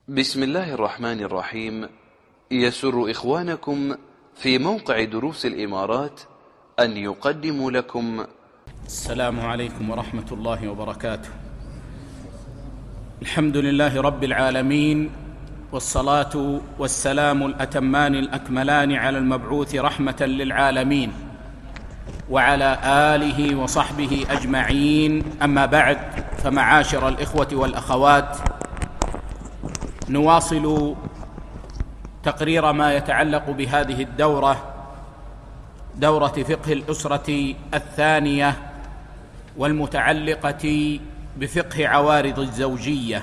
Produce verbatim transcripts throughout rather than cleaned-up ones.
بسم الله الرحمن الرحيم. يسر إخوانكم في موقع دروس الإمارات أن يقدموا لكم السلام عليكم ورحمة الله وبركاته. الحمد لله رب العالمين، والصلاة والسلام الأتمان الأكملان على المبعوث رحمة للعالمين وعلى آله وصحبه أجمعين. أما بعد، فمعاشر الإخوة والأخوات، نواصل تقرير ما يتعلق بهذه الدورة، دورة فقه الأسرة الثانية، والمتعلقة بفقه عوارض الزوجية.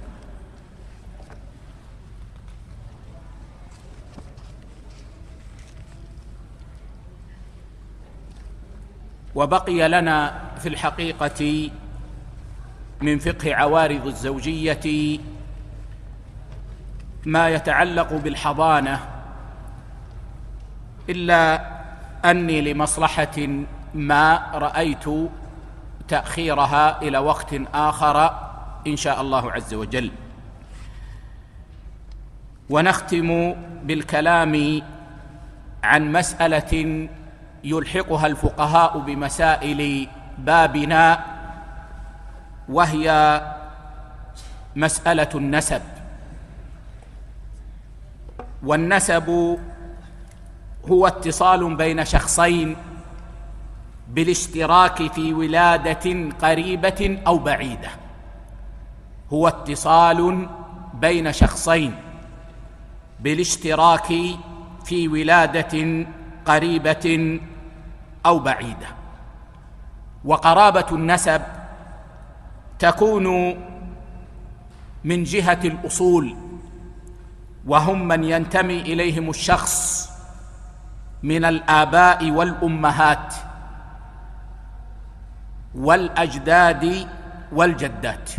وبقي لنا في الحقيقة من فقه عوارض الزوجية ما يتعلق بالحضانة، إلا أني لمصلحة ما رأيت تأخيرها إلى وقت آخر إن شاء الله عز وجل. ونختم بالكلام عن مسألة يلحقها الفقهاء بمسائل بابنا، وهي مسألة النسب. والنسب هو اتصال بين شخصين بالاشتراك في ولادة قريبة أو بعيدة. هو اتصال بين شخصين بالاشتراك في ولادة قريبة أو بعيدة. وقرابة النسب تكون من جهة الأصول، وهم من ينتمي إليهم الشخص من الآباء والأمهات والأجداد والجدات.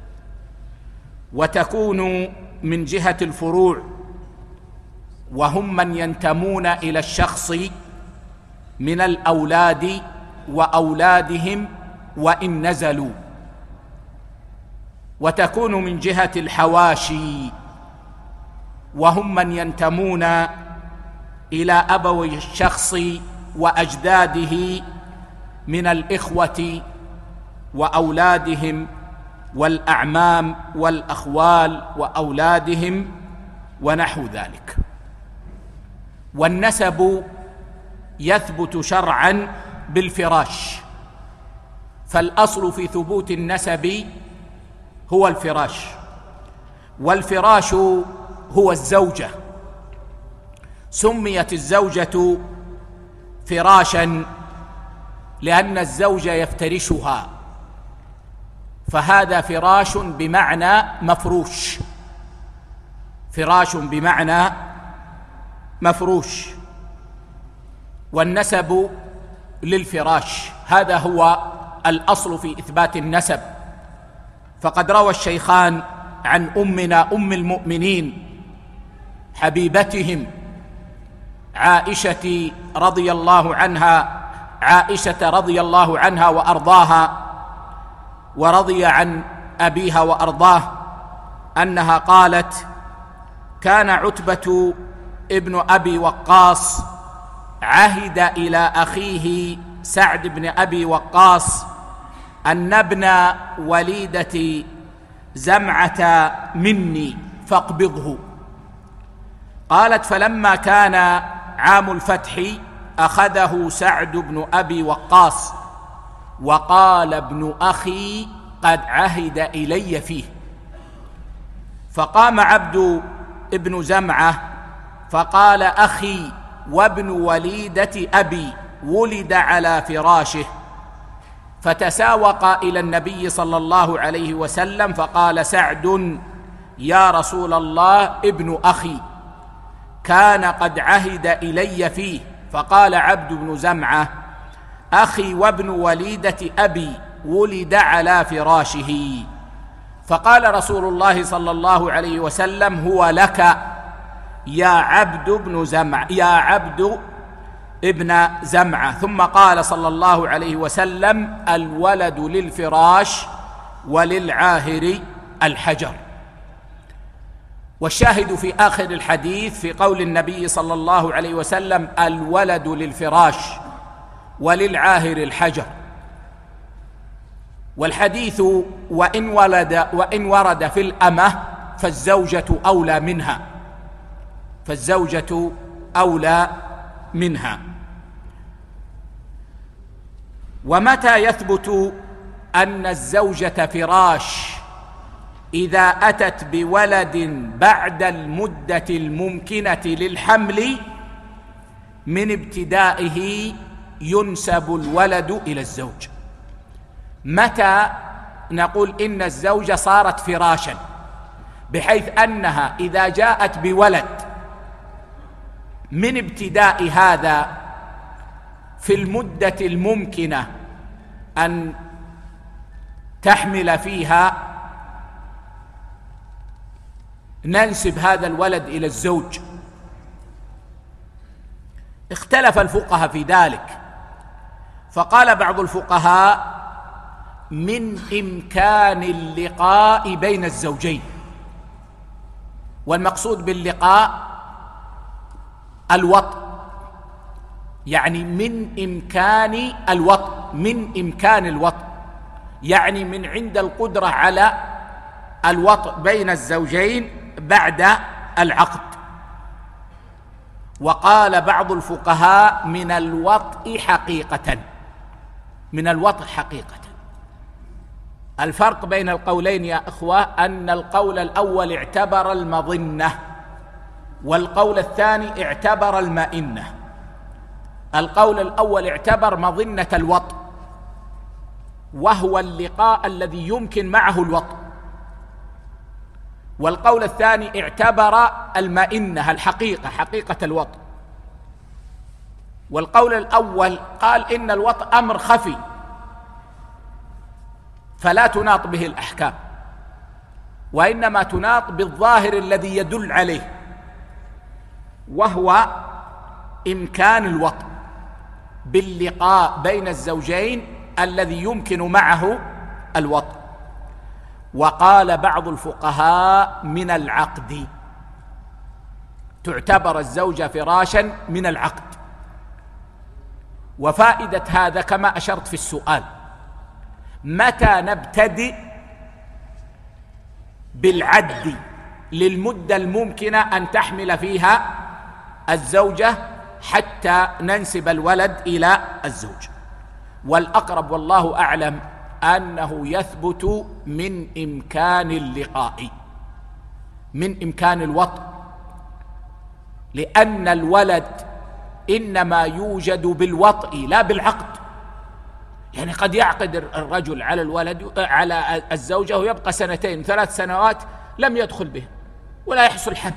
وتكون من جهة الفروع، وهم من ينتمون إلى الشخص من الأولاد وأولادهم وإن نزلوا. وتكون من جهة الحواشي، وهم من ينتمون إلى أبوي الشخص وأجداده من الإخوة وأولادهم والأعمام والأخوال وأولادهم ونحو ذلك. والنسب يثبت شرعا بالفراش، فالأصل في ثبوت النسب هو الفراش. والفراش هو الزوجة. سميت الزوجة فراشا لأن الزوج يفترشها، فهذا فراش بمعنى مفروش، فراش بمعنى مفروش. والنسب للفراش، هذا هو الأصل في إثبات النسب. فقد روى الشيخان عن أمنا أم المؤمنين حبيبتهم عائشة رضي الله عنها عائشة رضي الله عنها وأرضاها، ورضي عن أبيها وأرضاه، أنها قالت: كان عتبة ابن أبي وقاص عهد إلى أخيه سعد بن أبي وقاص أن ابن وليدة زمعة مني فاقبضه. قالت: فلما كان عام الفتح أخذه سعد بن أبي وقاص، وقال ابن أخي قد عهد إلي فيه. فقام عبد ابن زمعة فقال: أخي وابن وليدة أبي ولد على فراشه. فتساوق إلى النبي صلى الله عليه وسلم، فقال سعد: يا رسول الله، ابن أخي كان قد عهد إلي فيه. فقال عبد بن زمعة: أخي وابن وليدة أبي ولد على فراشه. فقال رسول الله صلى الله عليه وسلم: هو لك يا عبد بن زمعة يا عبد ابن زمعة. ثم قال صلى الله عليه وسلم: الولد للفراش وللعاهر الحجر. والشاهد في آخر الحديث في قول النبي صلى الله عليه وسلم: الولد للفراش وللعاهر الحجر. والحديث وإن ولد وإن ورد في الأمة فالزوجة أولى منها فالزوجة أولى منها. ومتى يثبت أن الزوجة فراش؟ إذا أتت بولد بعد المدة الممكنة للحمل من ابتدائه ينسب الولد إلى الزوج. متى نقول إن الزوجة صارت فراشا؟ بحيث أنها إذا جاءت بولد من ابتداء هذا في المدة الممكنة أن تحمل فيها ننسب هذا الولد إلى الزوج. اختلف الفقهاء في ذلك، فقال بعض الفقهاء: من إمكان اللقاء بين الزوجين. والمقصود باللقاء الوطء، يعني من إمكان الوطء من إمكان الوطء يعني من عند القدرة على الوطء بين الزوجين بعد العقد. وقال بعض الفقهاء: من الوطء حقيقة من الوطء حقيقة. الفرق بين القولين يا إخوة أن القول الأول اعتبر المظنة، والقول الثاني اعتبر المئنة. القول الأول اعتبر مظنة الوطء، وهو اللقاء الذي يمكن معه الوطء. والقول الثاني اعتبر المئنة، الحقيقة، حقيقة الوطء. والقول الأول قال إن الوطء أمر خفي فلا تناط به الأحكام، وإنما تناط بالظاهر الذي يدل عليه، وهو إمكان الوطء باللقاء بين الزوجين الذي يمكن معه الوطء. وقال بعض الفقهاء: من العقد، تعتبر الزوجة فراشا من العقد. وفائدة هذا كما أشرت في السؤال: متى نبتدئ بالعد للمدة الممكنة أن تحمل فيها الزوجة حتى ننسب الولد إلى الزوج؟ والأقرب والله أعلم أنه يثبت من إمكان اللقاء، من إمكان الوطء، لأن الولد إنما يوجد بالوطء لا بالعقد. يعني قد يعقد الرجل على الولد على الزوجة ويبقى سنتين ثلاث سنوات لم يدخل به ولا يحصل حمل،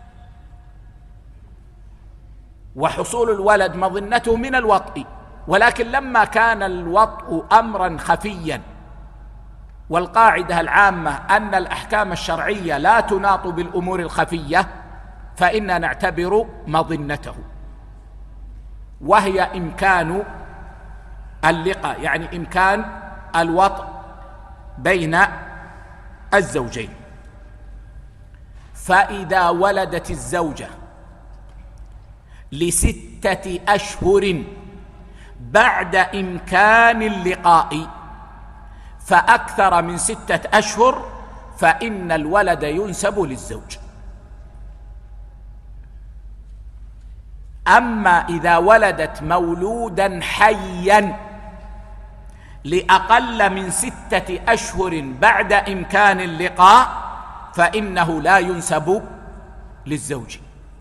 وحصول الولد مظنته من الوطء. ولكن لما كان الوطء أمرا خفيا، والقاعدة العامة أن الأحكام الشرعية لا تناط بالأمور الخفية، فإننا نعتبر مظنته، وهي إمكان اللقاء، يعني إمكان الوطء بين الزوجين. فإذا ولدت الزوجة لستة أشهر بعد إمكان اللقاء فأكثر من ستة أشهر فإن الولد ينسب للزوج. أما إذا ولدت مولودا حيا لأقل من ستة أشهر بعد إمكان اللقاء فإنه لا ينسب للزوج.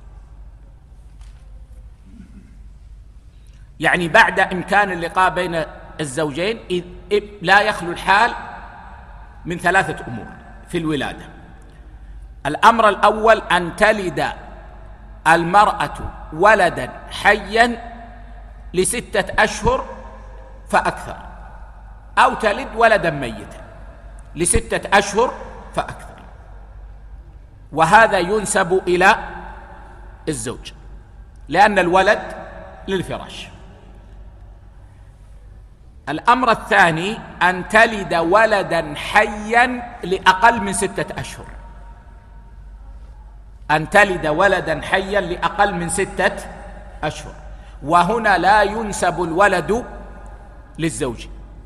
يعني بعد إمكان اللقاء بين الزوجين لا يخلو الحال من ثلاثة أمور في الولادة. الأمر الأول أن تلد المرأة ولدا حيا لستة أشهر فأكثر، أو تلد ولدا ميتا لستة أشهر فأكثر، وهذا ينسب إلى الزوج لأن الولد للفراش. الأمر الثاني أن تلد ولدا حيا لأقل من ستة أشهر، أن تلد ولدا حيا لأقل من ستة أشهر، وهنا لا ينسب الولد للزوج.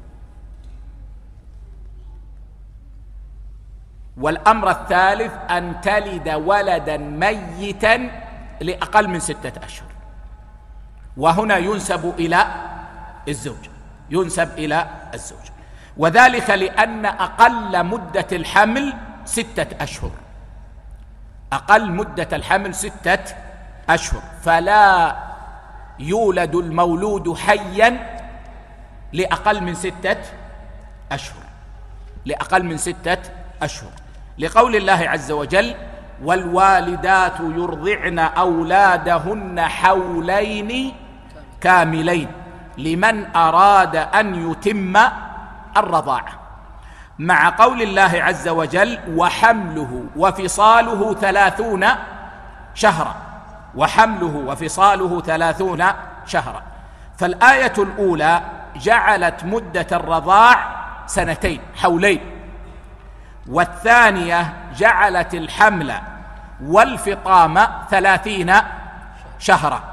والأمر الثالث أن تلد ولدا ميتا لأقل من ستة أشهر، وهنا ينسب إلى الزوج، ينسب إلى الزوج، وذلك لأن أقل مدة الحمل ستة أشهر، أقل مدة الحمل ستة أشهر، فلا يولد المولود حيا لأقل من ستة أشهر، لأقل من ستة أشهر، لقول الله عز وجل: والوالدات يرضعن أولادهن حولين كاملين لمن أراد أن يتم الرضاعة، مع قول الله عز وجل: وحمله وفصاله ثلاثون شهرا، وحمله وفصاله ثلاثون شهرا. فالآية الأولى جعلت مدة الرضاع سنتين، حولين، والثانية جعلت الحمل والفطام ثلاثين شهرا،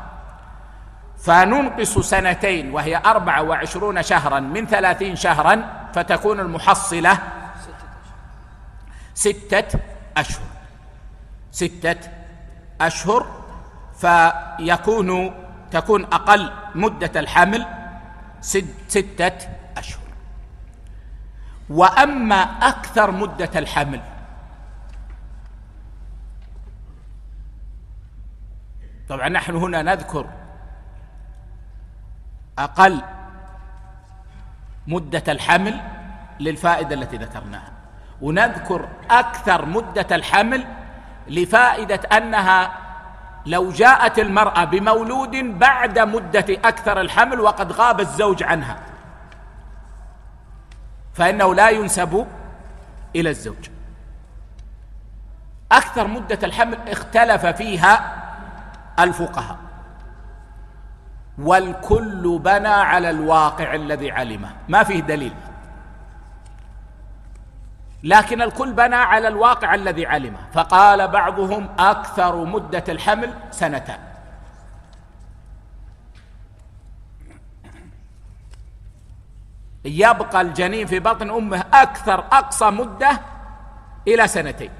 فننقص سنتين وهي أربع وعشرون شهرا من ثلاثين شهرا، فتكون المحصلة ستة أشهر، ستة أشهر، فيكون تكون أقل مدة الحمل ستة أشهر. وأما أكثر مدة الحمل طبعا نحن هنا نذكر أقل مدة الحمل للفائدة التي ذكرناها، ونذكر أكثر مدة الحمل لفائدة أنها لو جاءت المرأة بمولود بعد مدة أكثر الحمل وقد غاب الزوج عنها فإنه لا ينسب إلى الزوج. أكثر مدة الحمل اختلف فيها الفقهاء، والكل بنى على الواقع الذي علمه، ما فيه دليل، لكن الكل بنى على الواقع الذي علمه. فقال بعضهم أكثر مدة الحمل سنتان، يبقى الجنين في بطن أمه أكثر أقصى مدة إلى سنتين،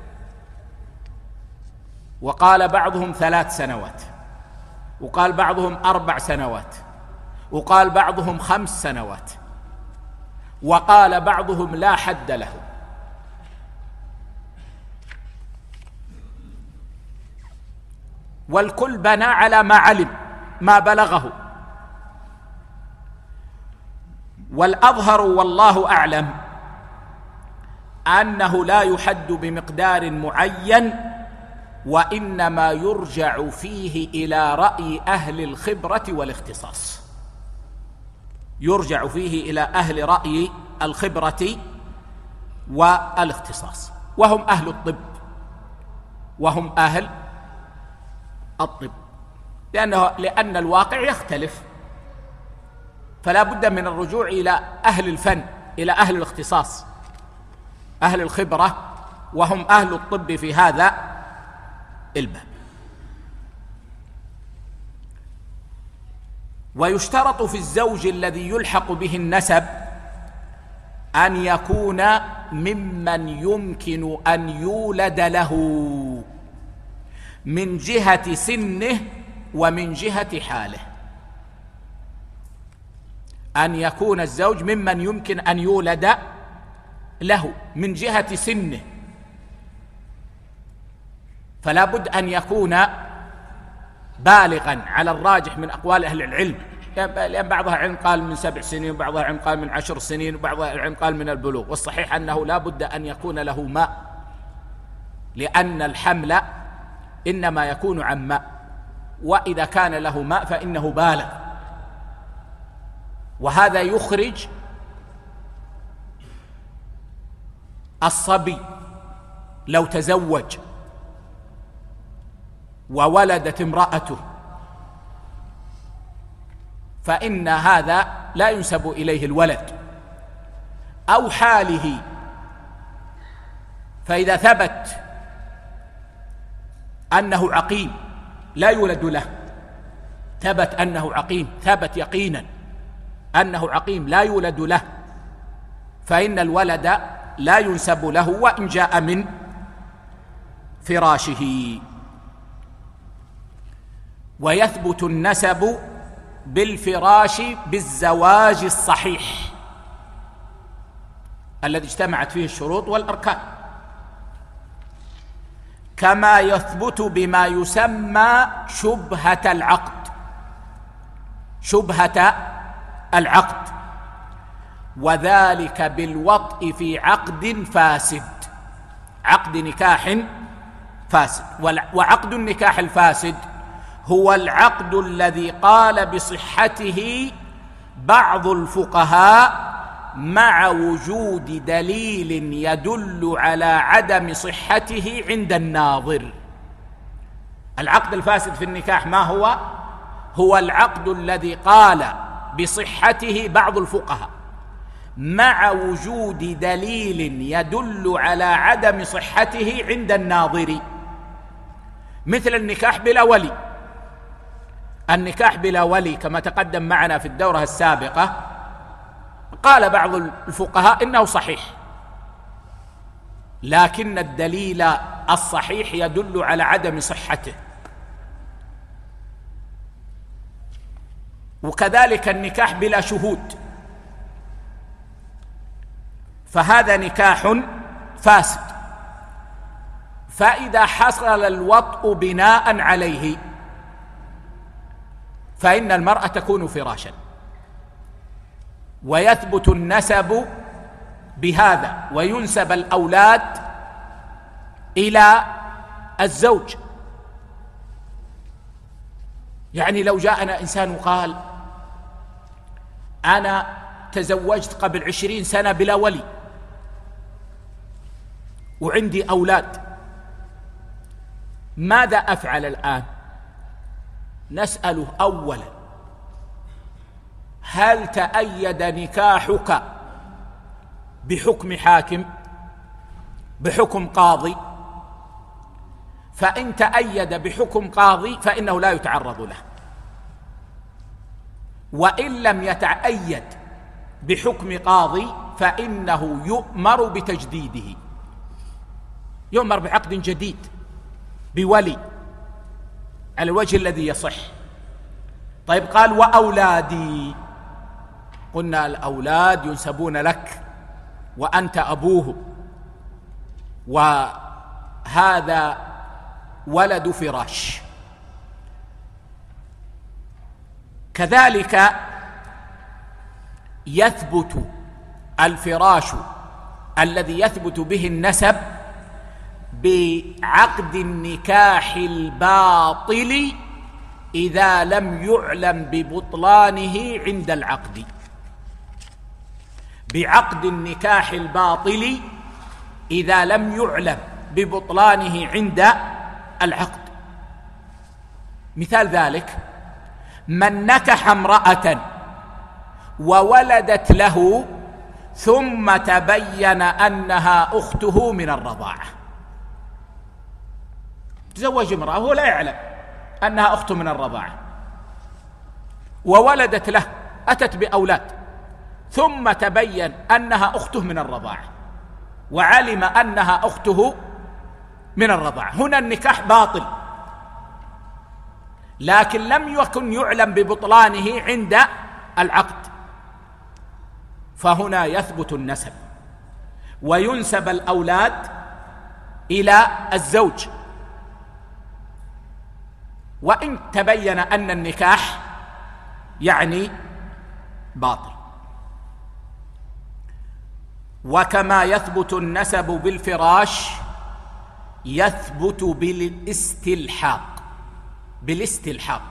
وقال بعضهم ثلاث سنوات، وقال بعضهم أربع سنوات، وقال بعضهم خمس سنوات، وقال بعضهم لا حد له. والكل بنى على ما علم، ما بلغه. والأظهر والله أعلم أنه لا يحد بمقدار معين، وإنما يرجع فيه إلى رأي أهل الخبرة والاختصاص، يرجع فيه إلى أهل رأي الخبرة والاختصاص، وهم أهل الطب، وهم أهل الطب، لأنه لأن الواقع يختلف، فلا بد من الرجوع إلى أهل الفن، إلى أهل الاختصاص، أهل الخبرة، وهم أهل الطب في هذا الباب. ويشترط في الزوج الذي يلحق به النسب أن يكون ممن يمكن أن يولد له من جهة سنه ومن جهة حاله، أن يكون الزوج ممن يمكن أن يولد له من جهة سنه، فلا بد أن يكون بالغا على الراجح من أقوال أهل العلم، لأن بعضها علم قال من سبع سنين، وبعضها علم قال من عشر سنين، وبعضها علم قال من البلوغ، والصحيح أنه لا بد أن يكون له ماء، لأن الحمل إنما يكون عن ماء، وإذا كان له ماء فإنه بالغ، وهذا يخرج الصبي لو تزوج وولدت امرأته، فإن هذا لا ينسب إليه الولد، أو حاله، فإذا ثبت أنه عقيم لا يولد له، ثبت أنه عقيم، ثبت يقينا أنه عقيم لا يولد له، فإن الولد لا ينسب له وإن جاء من فراشه. ويثبت النسب بالفراش بالزواج الصحيح الذي اجتمعت فيه الشروط والأركان، كما يثبت بما يسمى شبهة العقد، شبهة العقد، وذلك بالوطء في عقد فاسد، عقد نكاح فاسد. وعقد النكاح الفاسد هو العقد الذي قال بصحته بعض الفقهاء مع وجود دليل يدل على عدم صحته عند الناظر. العقد الفاسد في النكاح ما هو؟ هو العقد الذي قال بصحته بعض الفقهاء مع وجود دليل يدل على عدم صحته عند الناظر، مثل النكاح بلا ولي. النكاح بلا ولي كما تقدم معنا في الدورة السابقة قال بعض الفقهاء إنه صحيح، لكن الدليل الصحيح يدل على عدم صحته. وكذلك النكاح بلا شهود، فهذا نكاح فاسد، فإذا حصل الوطء بناء عليه فإن المرأة تكون فراشا، ويثبت النسب بهذا، وينسب الأولاد إلى الزوج. يعني لو جاءنا إنسان وقال أنا تزوجت قبل عشرين سنة بلا ولي وعندي أولاد، ماذا أفعل الآن؟ نسأله أولا: هل تأيد نكاحك بحكم حاكم، بحكم قاضي؟ فإن تأيد بحكم قاضي فإنه لا يتعرض له، وإن لم يتأيد بحكم قاضي فإنه يؤمر بتجديده، يؤمر بعقد جديد بولي على الوجه الذي يصح. طيب، قال وأولادي، قلنا الأولاد ينسبون لك وأنت أبوهم، وهذا ولد فراش. كذلك يثبت الفراش الذي يثبت به النسب بعقد النكاح الباطل إذا لم يعلم ببطلانه عند العقد، بعقد النكاح الباطل إذا لم يعلم ببطلانه عند العقد. مثال ذلك: من نكح امرأة وولدت له ثم تبين أنها أخته من الرضاعة، تزوج امرأة وهو لا يعلم أنها أخته من الرضاعة، وولدت له، أتت بأولاد، ثم تبين أنها أخته من الرضاعة وعلم أنها أخته من الرضاعة، هنا النكاح باطل، لكن لم يكن يعلم ببطلانه عند العقد، فهنا يثبت النسب وينسب الأولاد إلى الزوج، وإن تبين أن النكاح يعني باطل. وكما يثبت النسب بالفراش يثبت بالاستلحاق، بالاستلحاق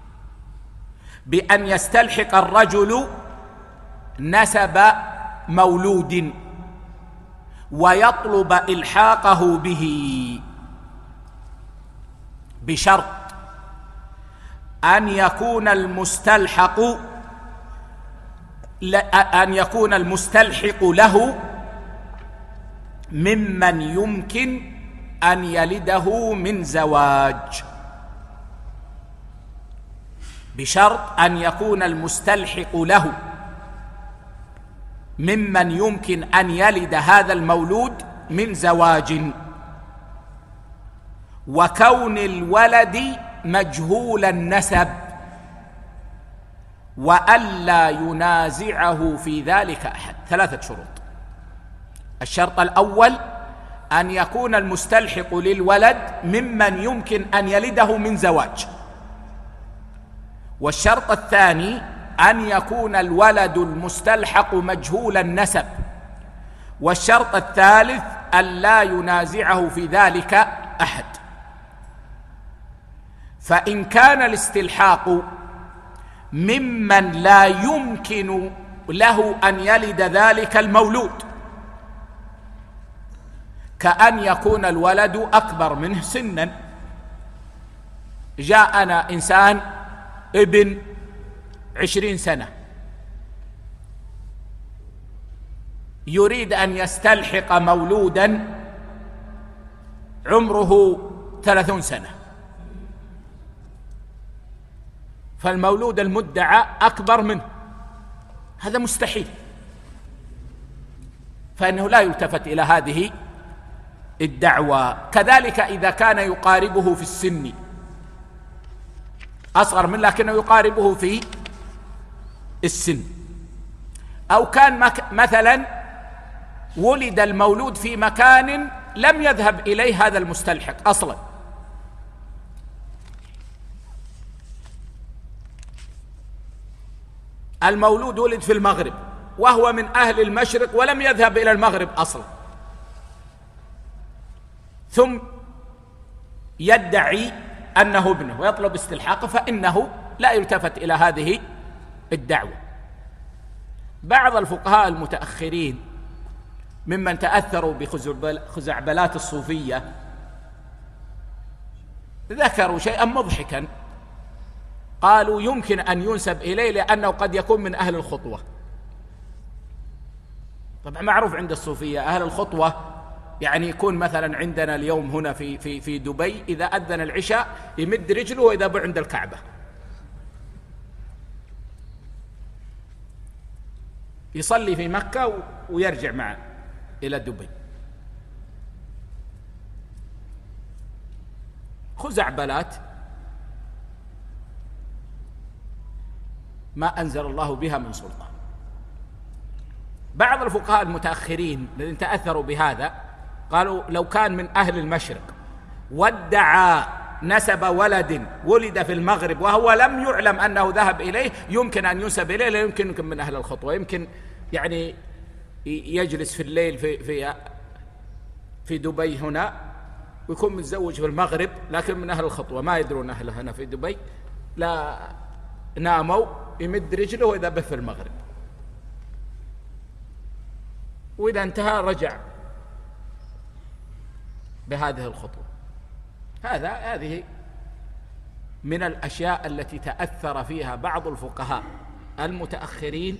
بأن يستلحق الرجل نسب مولود ويطلب إلحاقه به، بشرط أن يكون المستلحق أن يكون المستلحق له ممن يمكن أن يلده من زواج، بشرط أن يكون المستلحق له ممن يمكن أن يلد هذا المولود من زواج، وكون الولد مجهول النسب، وألا ينازعه في ذلك أحد. ثلاثة شروط. الشرط الأول أن يكون المستلحق للولد ممن يمكن أن يلده من زواج، والشرط الثاني أن يكون الولد المستلحق مجهول النسب، والشرط الثالث أن لا ينازعه في ذلك أحد. فإن كان الاستلحاق ممن لا يمكن له أن يلد ذلك المولود، كأن يكون الولد أكبر منه سنا، جاءنا إنسان ابن عشرين سنة يريد أن يستلحق مولودا عمره ثلاثون سنة، فالمولود المدعى أكبر منه، هذا مستحيل، فإنه لا يلتفت إلى هذه الدعوة. كذلك إذا كان يقاربه في السن، أصغر منه لكنه يقاربه في السن، أو كان مثلا ولد المولود في مكان لم يذهب إليه هذا المستلحق أصلا، المولود ولد في المغرب وهو من أهل المشرق ولم يذهب إلى المغرب أصلا، ثم يدعي أنه ابنه ويطلب استلحاقه، فإنه لا يلتفت إلى هذه الدعوة. بعض الفقهاء المتأخرين ممن تأثروا بخزعبلات الصوفية ذكروا شيئا مضحكا، قالوا يمكن أن ينسب إليه لأنه قد يكون من أهل الخطوة. طبعا معروف عند الصوفية أهل الخطوة يعني يكون مثلا عندنا اليوم هنا في في في دبي إذا أذن العشاء يمد رجله وإذا بع عند الكعبة، يصلي في مكة ويرجع معه إلى دبي. خزعبلات ما أنزل الله بها من سلطان. بعض الفقهاء المتأخرين الذين تأثروا بهذا قالوا لو كان من أهل المشرق وادعى نسب ولد ولد في المغرب وهو لم يعلم أنه ذهب إليه يمكن أن ينسب إليه، لا يمكن يمكن من أهل الخطوة، يمكن يعني يجلس في الليل في في في دبي هنا ويكون متزوج في المغرب لكن من أهل الخطوة، ما يدرون أهله هنا في دبي، لا ناموا يمد رجله وإذا به في المغرب، وإذا انتهى رجع بهذه الخطوة. هذا هذه من الأشياء التي تأثر فيها بعض الفقهاء المتأخرين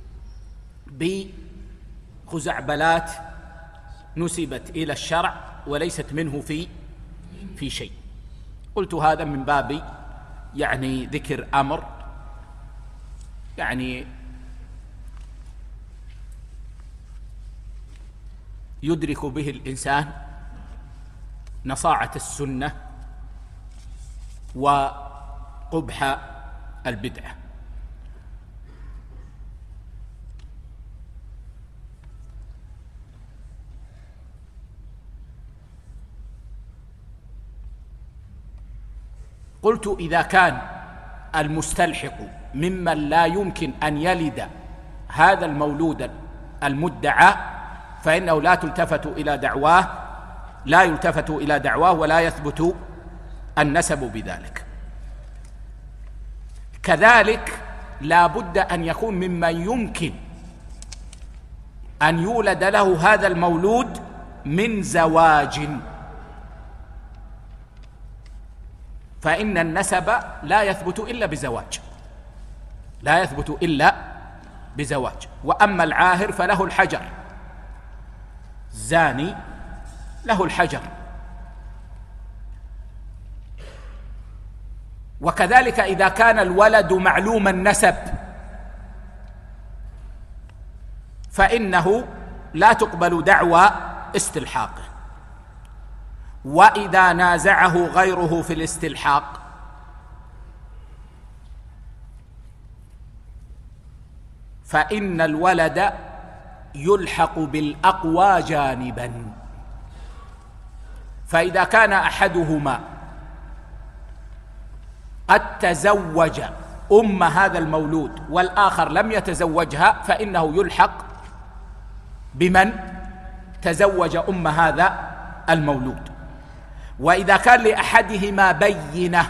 بخزعبلات نسبت إلى الشرع وليست منه في في شيء. قلت هذا من باب يعني ذكر أمر يعني يدرك به الإنسان نصاعة السنة وقبح البدعة. قلت إذا كان المستلحق ممن لا يمكن أن يلد هذا المولود المدعى فإنه لا تلتفت إلى دعواه لا يلتفت إلى دعواه ولا يثبت النسب بذلك. كذلك لا بد أن يكون ممن يمكن أن يولد له هذا المولود من زواج، فإن النسب لا يثبت إلا بزواج لا يثبت إلا بزواج. وأما العاهر فله الحجر، الزاني له الحجر وكذلك إذا كان الولد معلوم النسب فإنه لا تقبل دعوى استلحاقه. وإذا نازعه غيره في الاستلحاق فإن الولد يلحق بالأقوى جانبا. فإذا كان أحدهما قد تزوج أم هذا المولود والآخر لم يتزوجها فإنه يلحق بمن تزوج أم هذا المولود. وإذا كان لأحدهما بينة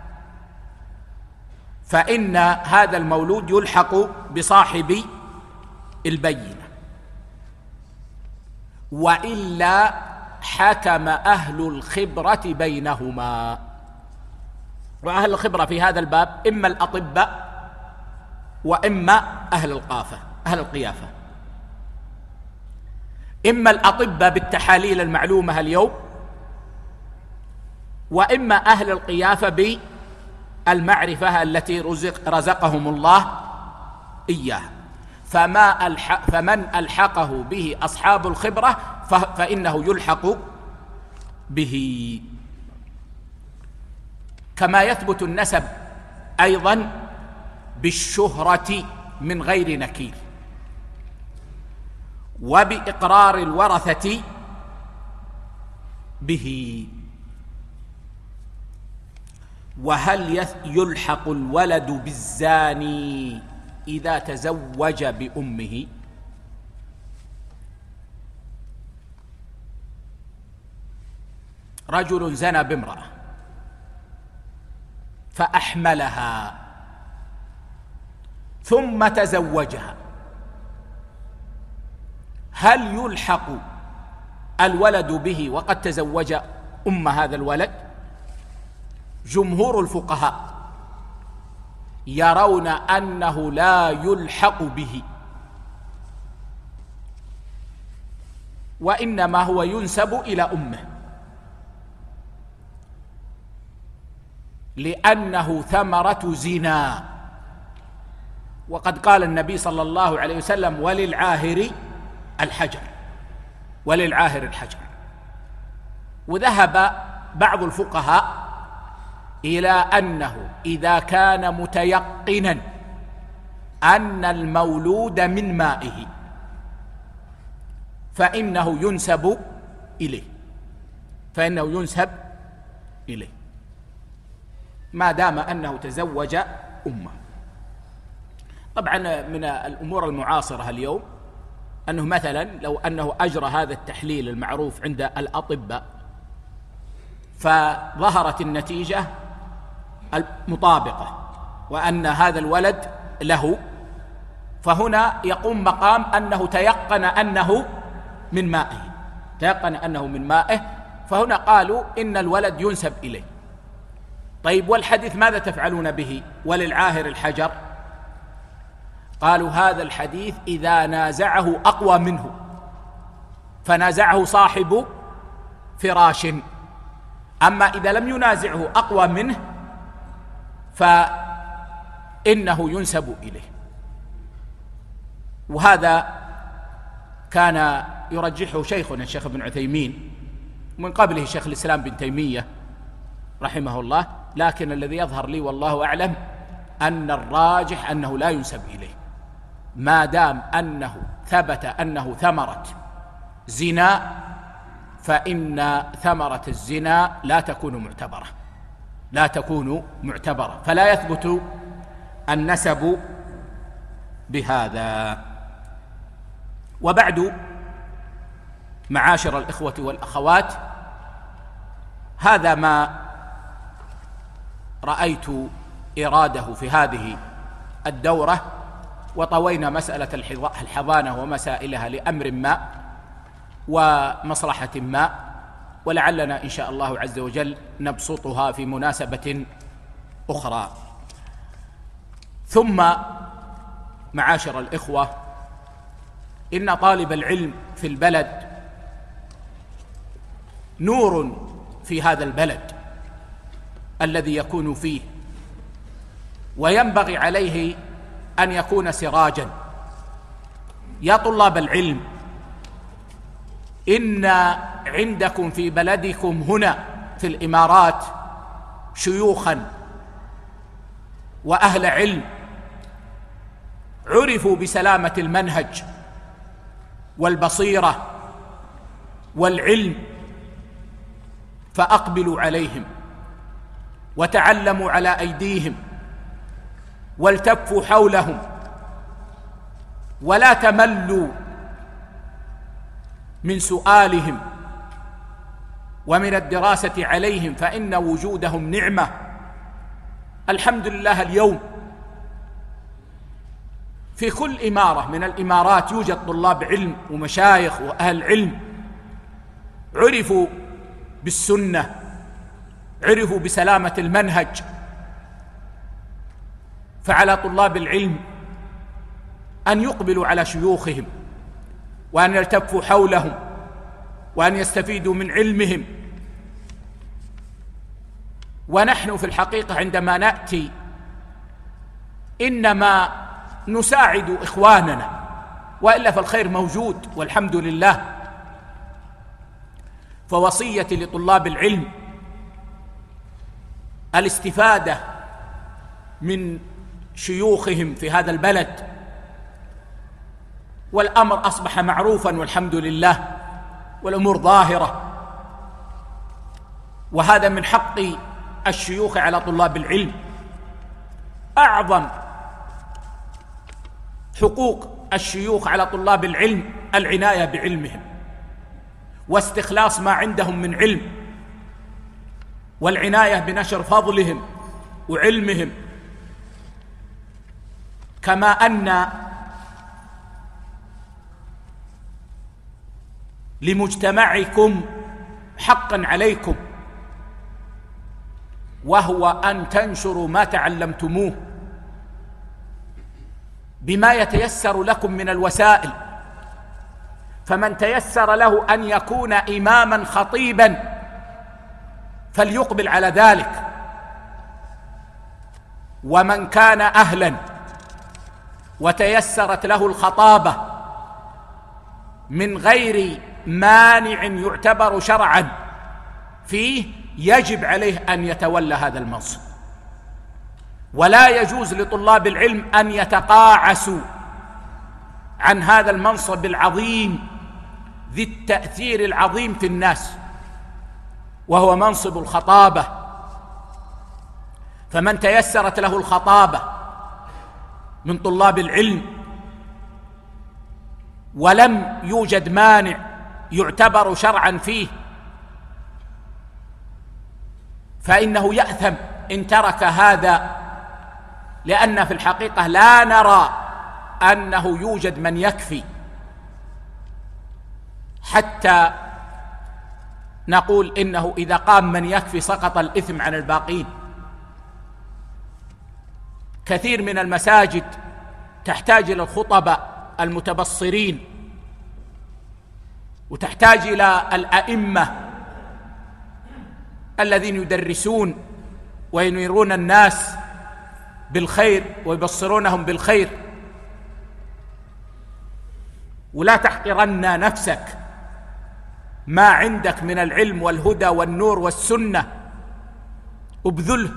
فإن هذا المولود يلحق بصاحب البينة. وإلا حكم أهل الخبرة بينهما. وأهل الخبرة في هذا الباب إما الأطباء وإما أهل القافة أهل القيافة. إما الأطباء بالتحاليل المعلومة اليوم، وإما أهل القيافة بالمعرفة التي رزق رزقهم الله إياها. فما ألحق فمن ألحقه به أصحاب الخبرة فإنه يلحق به. كما يثبت النسب أيضا بالشهرة من غير نكير، وبإقرار الورثة به. وهل يلحق الولد بالزاني إذا تزوج بأمه؟ رجل زنى بامرأة فأحملها ثم تزوجها، هل يلحق الولد به وقد تزوج أم هذا الولد؟ جمهور الفقهاء يرون أنه لا يلحق به، وإنما هو ينسب إلى أمه، لأنه ثمرة زنا. وقد قال النبي صلى الله عليه وسلم: وللعاهر الحجر، وللعاهر الحجر. وذهب بعض الفقهاء إلى أنه إذا كان متيقنا أن المولود من مائه فإنه ينسب إليه فإنه ينسب إليه ما دام أنه تزوج أمه. طبعا من الأمور المعاصرة اليوم أنه مثلا لو أنه أجرى هذا التحليل المعروف عند الأطباء فظهرت النتيجة المطابقة وأن هذا الولد له، فهنا يقوم مقام أنه تيقن أنه من مائه تيقن أنه من مائه فهنا قالوا إن الولد ينسب إليه. طيب والحديث ماذا تفعلون به؟ وللعاهر الحجر. قالوا هذا الحديث إذا نازعه أقوى منه، فنازعه صاحب فراش، أما إذا لم ينازعه أقوى منه فإنه ينسب إليه. وهذا كان يرجحه شيخنا الشيخ ابن عثيمين، ومن قبله شيخ الإسلام بن تيمية رحمه الله، لكن الذي يظهر لي والله أعلم أن الراجح أنه لا ينسب إليه ما دام أنه ثبت أنه ثمرة زنا، فإن ثمرة الزنا لا تكون معتبرة لا تكون معتبرة فلا يثبت النسب بهذا. وبعد، معاشر الإخوة والأخوات، هذا ما رأيت إراده في هذه الدورة، وطوينا مسألة الحضانة ومسائلها لأمر ما ومصلحة ما، ولعلنا إن شاء الله عز وجل نبسطها في مناسبة أخرى. ثم معاشر الإخوة، إن طالب العلم في البلد نور في هذا البلد الذي يكون فيه، وينبغي عليه أن يكون سراجا. يا طلاب العلم، إن عندكم في بلدكم هنا في الإمارات شيوخا وأهل علم عرفوا بسلامة المنهج والبصيرة والعلم، فأقبلوا عليهم وتعلموا على أيديهم والتفوا حولهم، ولا تملوا من سؤالهم ومن الدراسة عليهم، فإن وجودهم نعمة. الحمد لله اليوم في كل إمارة من الإمارات يوجد طلاب علم ومشايخ وأهل علم عرفوا بالسنة، عرفوا بسلامة المنهج. فعلى طلاب العلم أن يقبلوا على شيوخهم وأن يلتفوا حولهم وأن يستفيدوا من علمهم. ونحن في الحقيقة عندما نأتي إنما نساعد إخواننا، وإلا فالخير موجود والحمد لله. فوصيتي لطلاب العلم الاستفادة من شيوخهم في هذا البلد، والأمر أصبح معروفا والحمد لله، والأمور ظاهرة، وهذا من حق الشيوخ على طلاب العلم. أعظم حقوق الشيوخ على طلاب العلم العناية بعلمهم واستخلاص ما عندهم من علم، والعناية بنشر فضلهم وعلمهم. كما أن لمجتمعكم حقا عليكم، وهو أن تنشروا ما تعلمتموه بما يتيسر لكم من الوسائل. فمن تيسر له أن يكون إماما خطيبا فليقبل على ذلك، ومن كان أهلا وتيسرت له الخطابة من غير مانع يعتبر شرعا فيه يجب عليه أن يتولى هذا المنصب. ولا يجوز لطلاب العلم أن يتقاعسوا عن هذا المنصب العظيم ذي التأثير العظيم في الناس، وهو منصب الخطابة. فمن تيسرت له الخطابة من طلاب العلم ولم يوجد مانع يعتبر شرعا فيه فإنه يأثم إن ترك هذا، لأن في الحقيقة لا نرى أنه يوجد من يكفي حتى نقول إنه إذا قام من يكفي سقط الإثم عن الباقين. كثير من المساجد تحتاج إلى الخطباء المتبصرين، وتحتاج إلى الأئمة الذين يدرسون وينيرون الناس بالخير ويبصرونهم بالخير. ولا تحقرن نفسك، ما عندك من العلم والهدى والنور والسنة ابذله،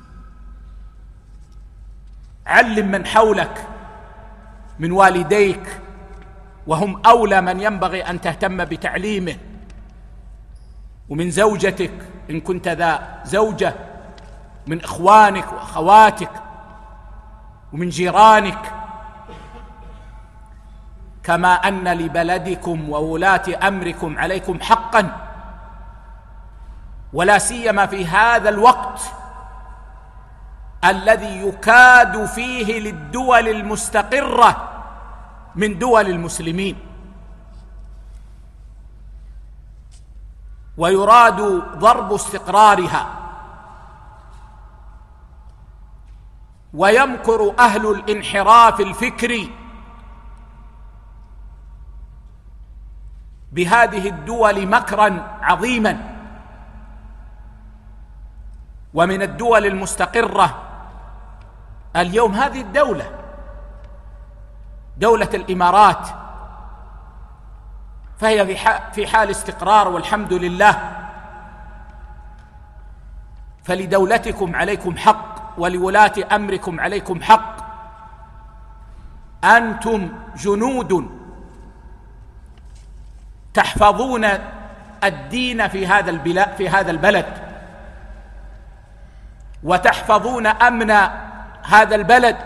علم من حولك من والديك، وهم أولى من ينبغي أن تهتم بتعليمه، ومن زوجتك إن كنت ذا زوجة، من إخوانك وأخواتك، ومن جيرانك. كما أن لبلدكم وولاة أمركم عليكم حقا، ولا سيما في هذا الوقت الذي يكاد فيه للدول المستقرة من دول المسلمين، ويراد ضرب استقرارها، ويمكر أهل الانحراف الفكري بهذه الدول مكرا عظيما. ومن الدول المستقرة اليوم هذه الدولة دولة الإمارات فهي في حال استقرار والحمد لله. فلدولتكم عليكم حق ولولاة أمركم عليكم حق. أنتم جنود تحفظون الدين في هذا البلاد في هذا البلد، وتحفظون أمن هذا البلد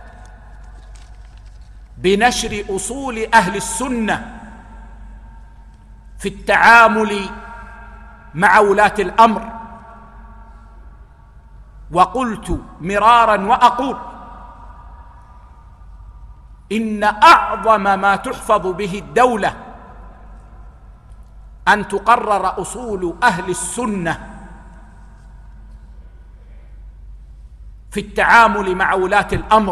بنشر أصول أهل السنة في التعامل مع ولاة الأمر. وقلت مرارا وأقول إن أعظم ما تحفظ به الدولة أن تقرر أصول أهل السنة في التعامل مع ولاة الأمر.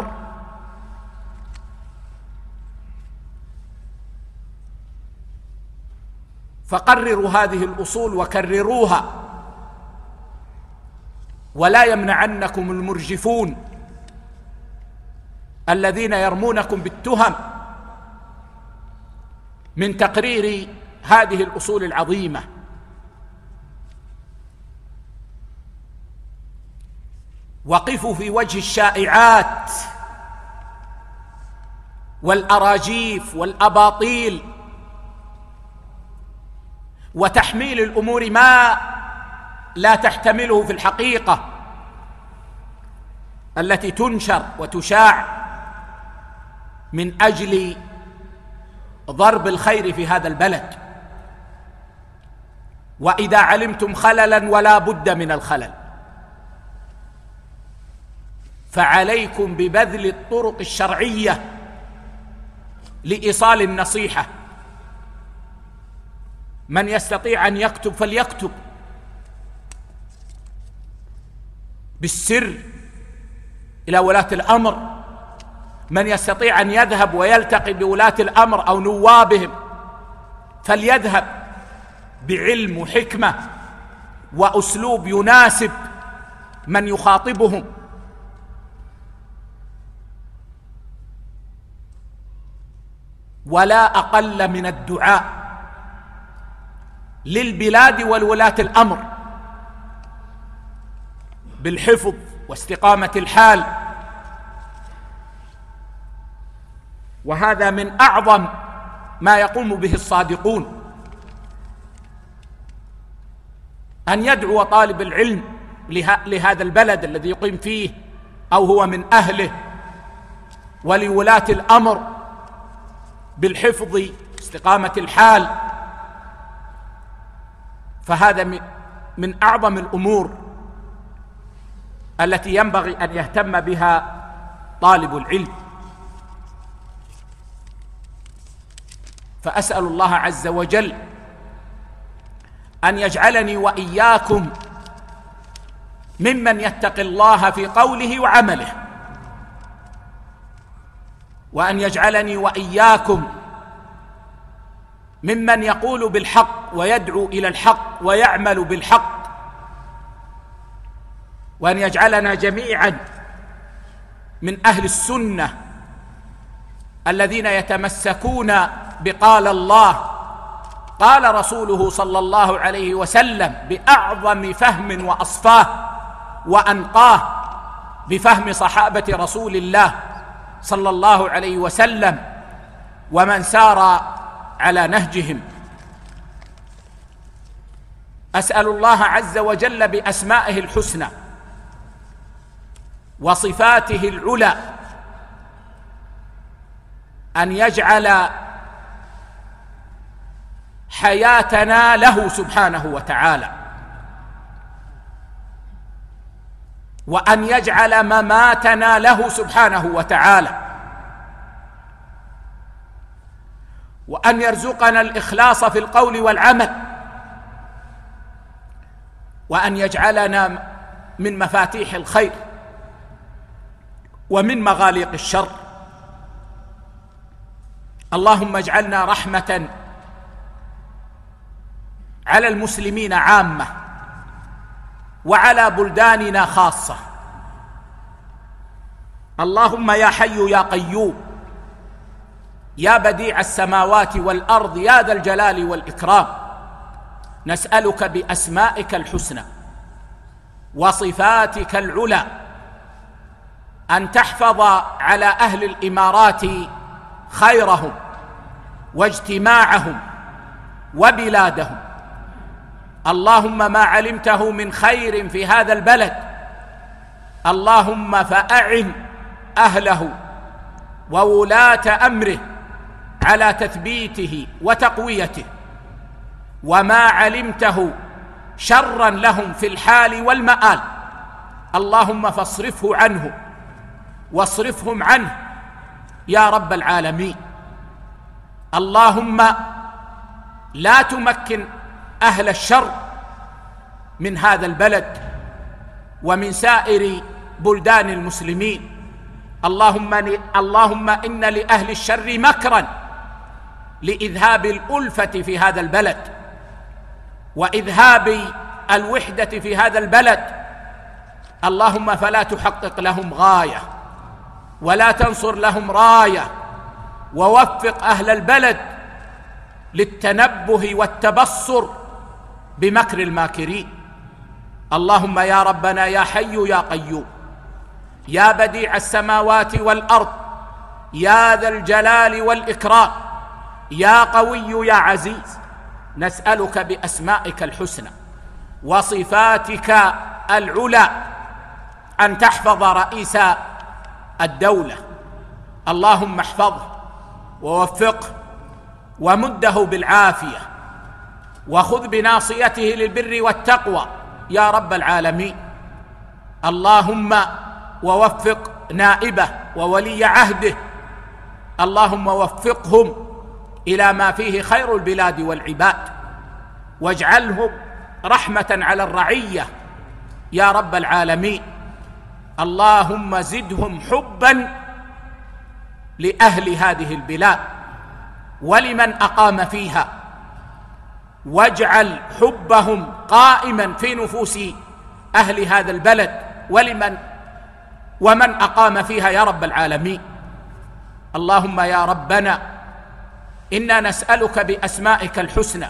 فقرروا هذه الأصول وكرروها، ولا يمنعنكم المرجفون الذين يرمونكم بالتهم من تقرير هذه الأصول العظيمة. وقفوا في وجه الشائعات والأراجيف والأباطيل وتحميل الأمور ما لا تحتمله في الحقيقة التي تنشر وتشاع من أجل ضرب الخير في هذا البلد. وإذا علمتم خللا ولا بد من الخلل فعليكم ببذل الطرق الشرعية لإيصال النصيحة. من يستطيع أن يكتب فليكتب بالسر إلى ولاة الأمر، من يستطيع أن يذهب ويلتقي بولاة الأمر أو نوابهم فليذهب بعلم وحكمة وأسلوب يناسب من يخاطبهم. ولا أقل من الدعاء للبلاد والولاة الأمر بالحفظ واستقامة الحال. وهذا من أعظم ما يقوم به الصادقون، أن يدعو طالب العلم لهذا البلد الذي يقيم فيه أو هو من أهله ولولاة الأمر بالحفظ استقامة الحال. فهذا من أعظم الأمور التي ينبغي أن يهتم بها طالب العلم. فأسأل الله عز وجل أن يجعلني وإياكم ممن يتقي الله في قوله وعمله، وأن يجعلني وإياكم ممن يقول بالحق ويدعو إلى الحق ويعمل بالحق، وأن يجعلنا جميعا من أهل السنة الذين يتمسكون بقال الله قال رسوله صلى الله عليه وسلم بأعظم فهم وأصفاه وأنقاه بفهم صحابة رسول الله صلى الله عليه وسلم ومن سار على نهجهم. أسأل الله عز وجل بأسمائه الحسنى وصفاته العلى أن يجعل حياتنا له سبحانه وتعالى، وأن يجعل مماتنا له سبحانه وتعالى، وأن يرزقنا الإخلاص في القول والعمل، وأن يجعلنا من مفاتيح الخير ومن مغاليق الشر. اللهم اجعلنا رحمة على المسلمين عامة وعلى بلداننا خاصة. اللهم يا حي يا قيوم يا بديع السماوات والأرض يا ذا الجلال والإكرام، نسألك بأسمائك الحسنى وصفاتك العلى أن تحفظ على أهل الإمارات خيرهم واجتماعهم وبلادهم. اللهم ما علمته من خير في هذا البلد اللهم فأعن أهله وولاة أمره على تثبيته وتقويته، وما علمته شرا لهم في الحال والمآل اللهم فاصرفه عنه واصرفهم عنه يا رب العالمين. اللهم لا تمكن أهل الشر من هذا البلد ومن سائر بلدان المسلمين. اللهم اللهم إن لأهل الشر مكرا لإذهاب الألفة في هذا البلد وإذهاب الوحدة في هذا البلد. اللهم فلا تحقق لهم غاية ولا تنصر لهم راية، ووفق أهل البلد للتنبه والتبصر بمكر الماكرين. اللهم يا ربنا يا حي يا قيوم يا بديع السماوات والأرض يا ذا الجلال والإكرام يا قوي يا عزيز، نسألك بأسمائك الحسنى وصفاتك العلى أن تحفظ رئيس الدولة. اللهم احفظه ووفقه ومده بالعافية وخذ بناصيته للبر والتقوى يا رب العالمين. اللهم ووفق نائبه وولي عهده، اللهم وفقهم إلى ما فيه خير البلاد والعباد، واجعلهم رحمة على الرعية يا رب العالمين. اللهم زدهم حبا لأهل هذه البلاد ولمن أقام فيها، واجعل حبهم قائما في نفوس أهل هذا البلد ولمن ومن أقام فيها يا رب العالمين. اللهم يا ربنا إنا نسألك بأسمائك الحسنى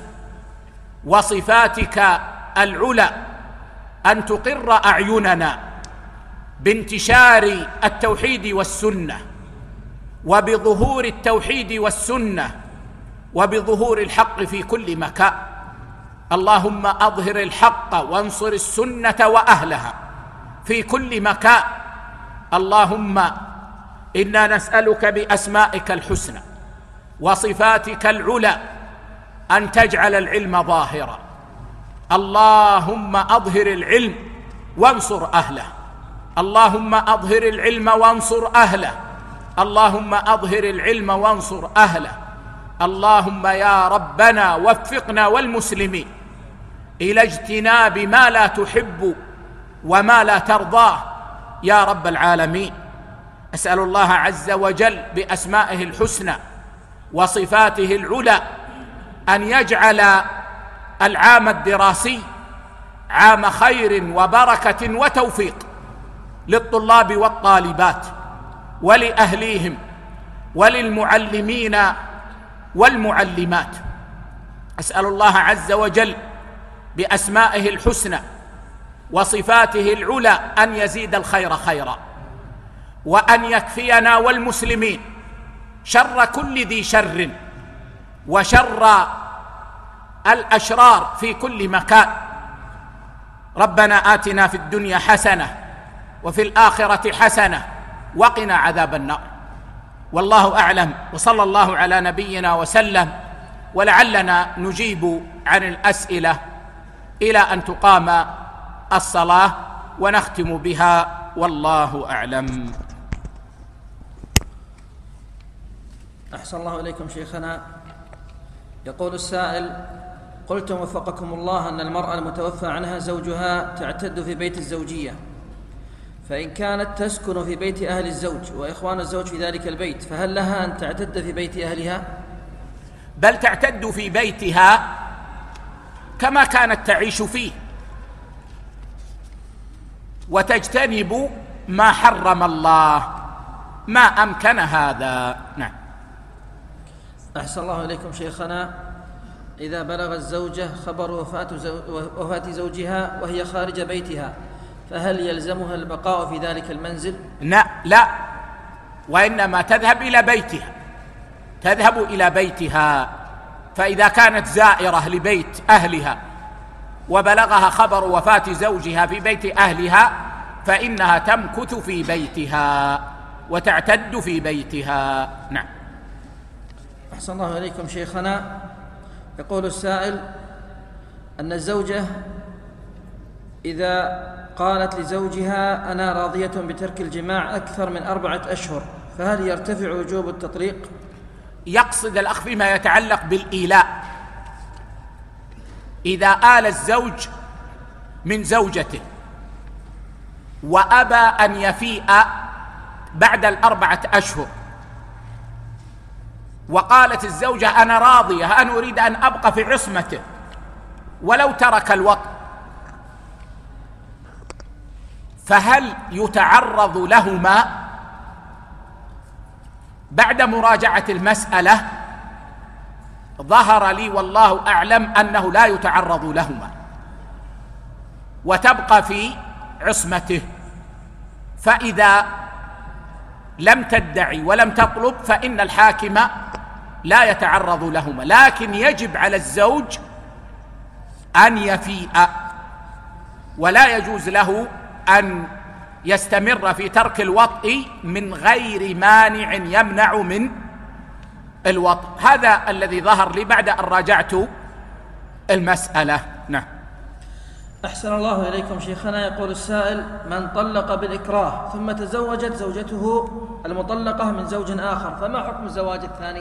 وصفاتك العلى أن تقر أعيننا بانتشار التوحيد والسنة وبظهور التوحيد والسنة وبظهور الحق في كل مكان. اللهم أظهر الحق وانصر السنة وأهلها في كل مكان. اللهم إنا نسألك بأسمائك الحسنى وصفاتك العلى أن تجعل العلم ظاهرا. اللهم أظهر العلم وانصر أهله، اللهم أظهر العلم وانصر أهله، اللهم أظهر العلم وانصر أهله. اللهم يا ربنا وفقنا والمسلمين إلى اجتناب ما لا تحب وما لا ترضاه يا رب العالمين. أسأل الله عز وجل بأسمائه الحسنى وصفاته العلى أن يجعل العام الدراسي عام خير وبركة وتوفيق للطلاب والطالبات ولأهليهم وللمعلمين والمعلمات. أسأل الله عز وجل بأسمائه الحسنى وصفاته العلى أن يزيد الخير خيرا، وأن يكفينا والمسلمين شر كل ذي شر وشر الأشرار في كل مكان. ربنا آتنا في الدنيا حسنة وفي الآخرة حسنة وقنا عذاب النار. والله أعلم، وصلى الله على نبينا وسلم. ولعلنا نجيب عن الأسئلة إلى أن تقام الصلاة ونختم بها، والله أعلم. أحسن الله إليكم شيخنا. يقول السائل: قلتم وفقكم الله أن المرأة المتوفى عنها زوجها تعتد في بيت الزوجية، فإن كانت تسكن في بيت أهل الزوج وإخوان الزوج في ذلك البيت، فهل لها أن تعتد في بيت أهلها؟ بل تعتد في بيتها كما كانت تعيش فيه، وتجتنب ما حرم الله. ما أمكن هذا. نعم. أحسن الله إليكم شيخنا، إذا بلغ الزوجة خبر وفاة, زو... وفاة زوجها وهي خارج بيتها، فهل يلزمها البقاء في ذلك المنزل؟ لا لا، وإنما تذهب إلى بيتها، تذهب إلى بيتها. فإذا كانت زائرة لبيت أهلها وبلغها خبر وفاة زوجها في بيت أهلها فإنها تمكث في بيتها وتعتد في بيتها. نعم. أحسن الله إليكم شيخنا، يقول السائل أن الزوجة إذا قالت لزوجها أنا راضية بترك الجماع أكثر من أربعة أشهر، فهل يرتفع وجوب التطليق؟ يقصد الأخ فيما يتعلق بالإيلاء. إذا آل الزوج من زوجته وأبى أن يفيء بعد الأربعة أشهر، وقالت الزوجة أنا راضية، أنا أريد أن أبقى في عصمته ولو ترك الوطء، فهل يتعرض لهما؟ بعد مراجعة المسألة ظهر لي والله أعلم أنه لا يتعرض لهما وتبقى في عصمته. فإذا لم تدعي ولم تطلب فإن الحاكم لا يتعرض لهما، لكن يجب على الزوج أن يفيء، ولا يجوز له أن يستمر في ترك الوطء من غير مانع يمنع من الوطء. هذا الذي ظهر لي بعد أن راجعت المسألة. نعم. أحسن الله إليكم شيخنا، يقول السائل من طلق بالإكراه ثم تزوجت زوجته المطلقة من زوج آخر، فما حكم الزواج الثاني؟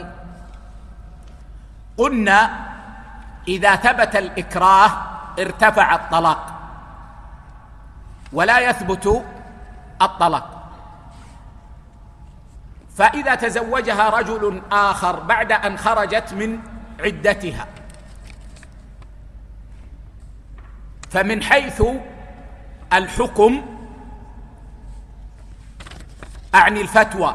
قلنا إذا ثبت الإكراه ارتفع الطلاق ولا يثبت الطلاق. فإذا تزوجها رجل آخر بعد أن خرجت من عدتها، فمن حيث الحكم أعني الفتوى،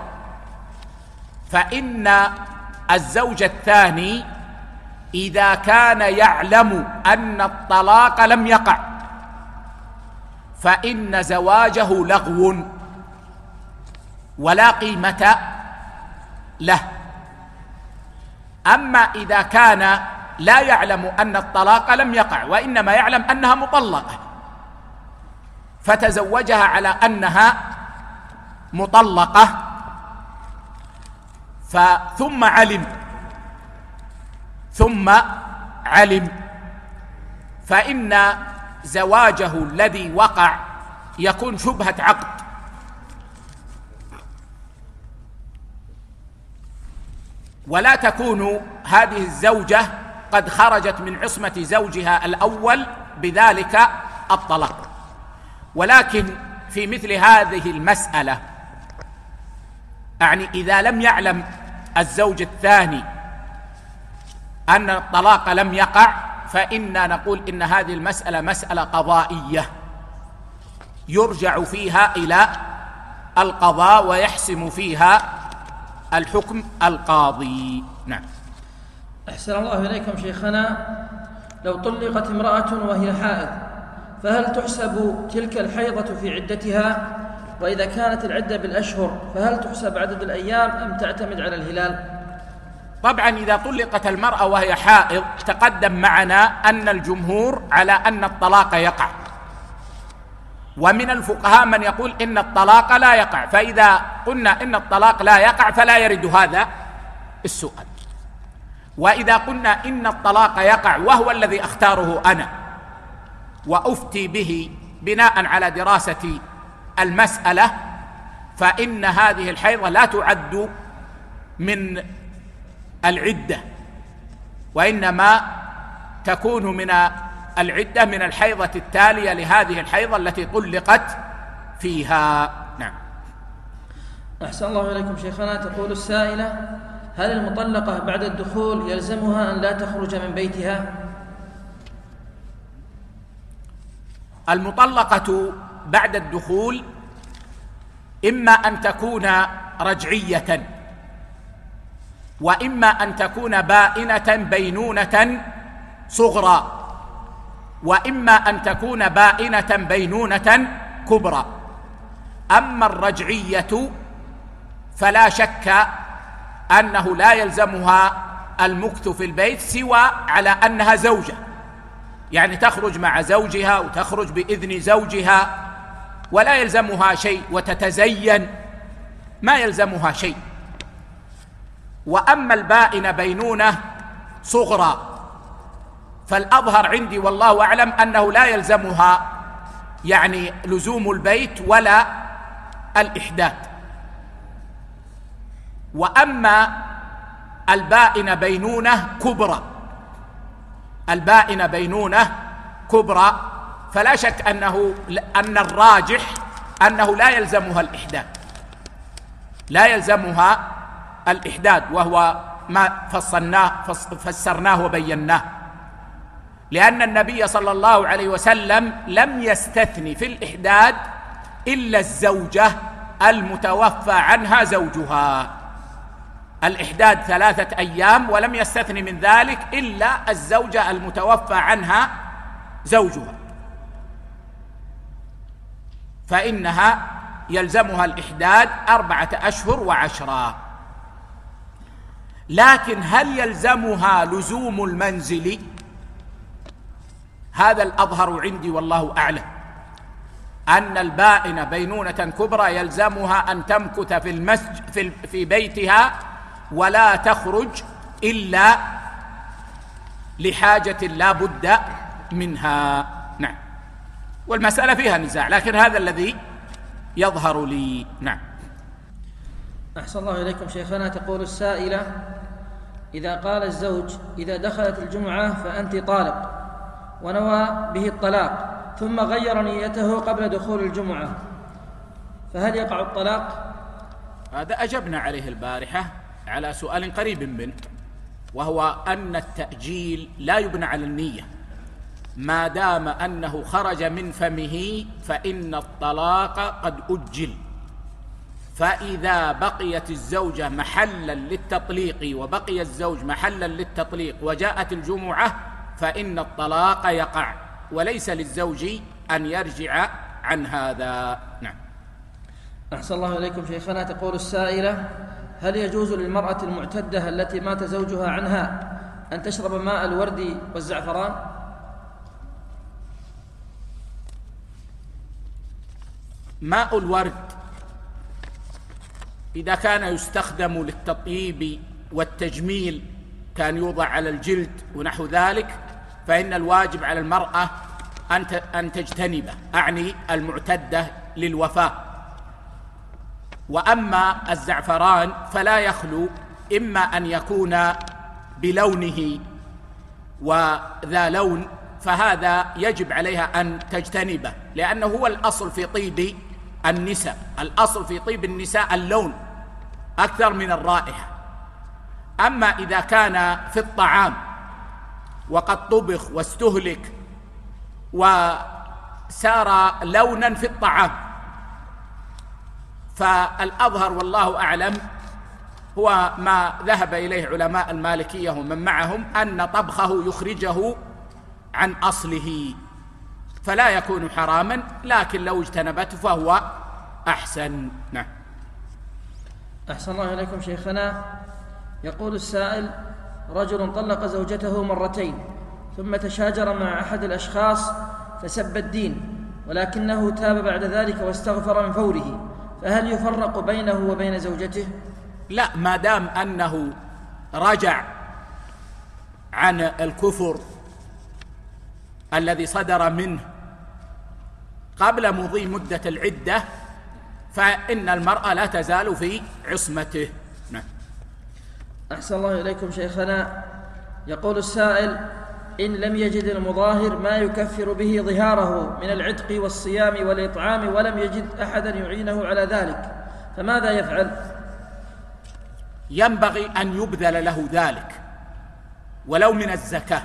فإن الزوج الثاني إذا كان يعلم أن الطلاق لم يقع فإن زواجه لغو ولا قيمة له. أما إذا كان لا يعلم أن الطلاق لم يقع وإنما يعلم أنها مطلقة فتزوجها على أنها مطلقة ثم علم ثم علم فإن زواجه الذي وقع يكون شبهة عقد، ولا تكون هذه الزوجة قد خرجت من عصمة زوجها الأول بذلك الطلاق. ولكن في مثل هذه المسألة يعني إذا لم يعلم الزوج الثاني أن الطلاق لم يقع فإننا نقول إن هذه المسألة مسألة قضائية يرجع فيها إلى القضاء ويحسم فيها الحكم القاضي. نعم. أحسن الله إليكم شيخنا، لو طلقت امرأة وهي حائض فهل تحسب تلك الحيضة في عدتها؟ وإذا كانت العدة بالأشهر فهل تحسب عدد الأيام أم تعتمد على الهلال؟ طبعا إذا طلقت المرأة وهي حائض تقدم معنا أن الجمهور على أن الطلاق يقع، ومن الفقهاء من يقول إن الطلاق لا يقع. فإذا قلنا إن الطلاق لا يقع فلا يرد هذا السؤال. وإذا قلنا إن الطلاق يقع وهو الذي أختاره أنا وأفتي به بناء على دراسة المسألة فإن هذه الحيضة لا تعد من العدة، وإنما تكون من العدة من الحيضة التالية لهذه الحيضة التي طلقت فيها. نعم. أحسن الله إليكم شيخنا، تقول السائلة هل المطلقة بعد الدخول يلزمها أن لا تخرج من بيتها؟ المطلقة بعد الدخول إما أن تكون رجعية، وإما أن تكون بائنة بينونة صغرى، وإما أن تكون بائنة بينونة كبرى. أما الرجعية فلا شك أنه لا يلزمها المكث في البيت سوى على أنها زوجة، يعني تخرج مع زوجها وتخرج بإذن زوجها ولا يلزمها شيء، وتتزين ما يلزمها شيء. وأما البائنة بينونة صغرى فالأظهر عندي والله أعلم أنه لا يلزمها يعني لزوم البيت ولا الإحداث. وأما البائنة بينونة كبرى البائنة بينونة كبرى فلا شك أنه أن الراجح أنه لا يلزمها الإحداث لا يلزمها الإحداث وهو ما فصلناه فسرناه وبيناه، لأن النبي صلى الله عليه وسلم لم يستثني في الإحداث إلا الزوجة المتوفى عنها زوجها. الإحداث ثلاثة أيام ولم يستثني من ذلك إلا الزوجة المتوفى عنها زوجها، فإنها يلزمها الإحداث أربعة أشهر وعشرة. لكن هل يلزمها لزوم المنزل؟ هذا الأظهر عندي والله أعلم، أن البائنة بينونة كبرى يلزمها أن تمكث في المسجد في, في بيتها ولا تخرج إلا لحاجة لا بد منها. نعم، والمسألة فيها نزاع، لكن هذا الذي يظهر لي. نعم. أحسن الله إليكم شيخنا. تقول السائلة: إذا قال الزوج إذا دخلت الجمعة فأنت طالق، ونوى به الطلاق ثم غير نيته قبل دخول الجمعة، فهل يقع الطلاق؟ هذا أجبنا عليه البارحة على سؤال قريب منه، وهو أن التأجيل لا يبنى على النية، ما دام أنه خرج من فمه فإن الطلاق قد أجل. فإذا بقيت الزوجة محلا للتطليق وبقي الزوج محلا للتطليق وجاءت الجمعة فإن الطلاق يقع، وليس للزوج أن يرجع عن هذا. نعم. أحسن الله إليكم شيخنا. تقول السائلة: هل يجوز للمرأة المعتدة التي مات زوجها عنها أن تشرب ماء الورد والزعفران؟ ماء الورد إذا كان يستخدم للتطيب والتجميل، كان يوضع على الجلد ونحو ذلك، فإن الواجب على المرأة أن تجتنبه، أعني المعتدة للوفاة. وأما الزعفران فلا يخلو إما أن يكون بلونه وذا لون، فهذا يجب عليها أن تجتنبه، لأنه هو الأصل في طيب النساء، الأصل في طيب النساء اللون أكثر من الرائحة. أما إذا كان في الطعام وقد طبخ واستهلك وسار لونا في الطعام، فالأظهر والله أعلم هو ما ذهب إليه علماء المالكية ومن معهم، أن طبخه يخرجه عن أصله فلا يكون حراما، لكن لو اجتنبته فهو أحسن. نعم. أحسن الله إليكم شيخنا. يقول السائل: رجل طلق زوجته مرتين ثم تشاجر مع أحد الأشخاص فسب الدين، ولكنه تاب بعد ذلك واستغفر من فوره، فهل يفرق بينه وبين زوجته؟ لا، ما دام أنه رجع عن الكفر الذي صدر منه قبل مضي مدة العدة فإن المرأة لا تزال في عصمته. نعم. أحسن الله إليكم شيخنا. يقول السائل: إن لم يجد المظاهر ما يكفر به ظهاره من العتق والصيام والإطعام ولم يجد أحدا يعينه على ذلك، فماذا يفعل؟ ينبغي أن يبذل له ذلك ولو من الزكاة،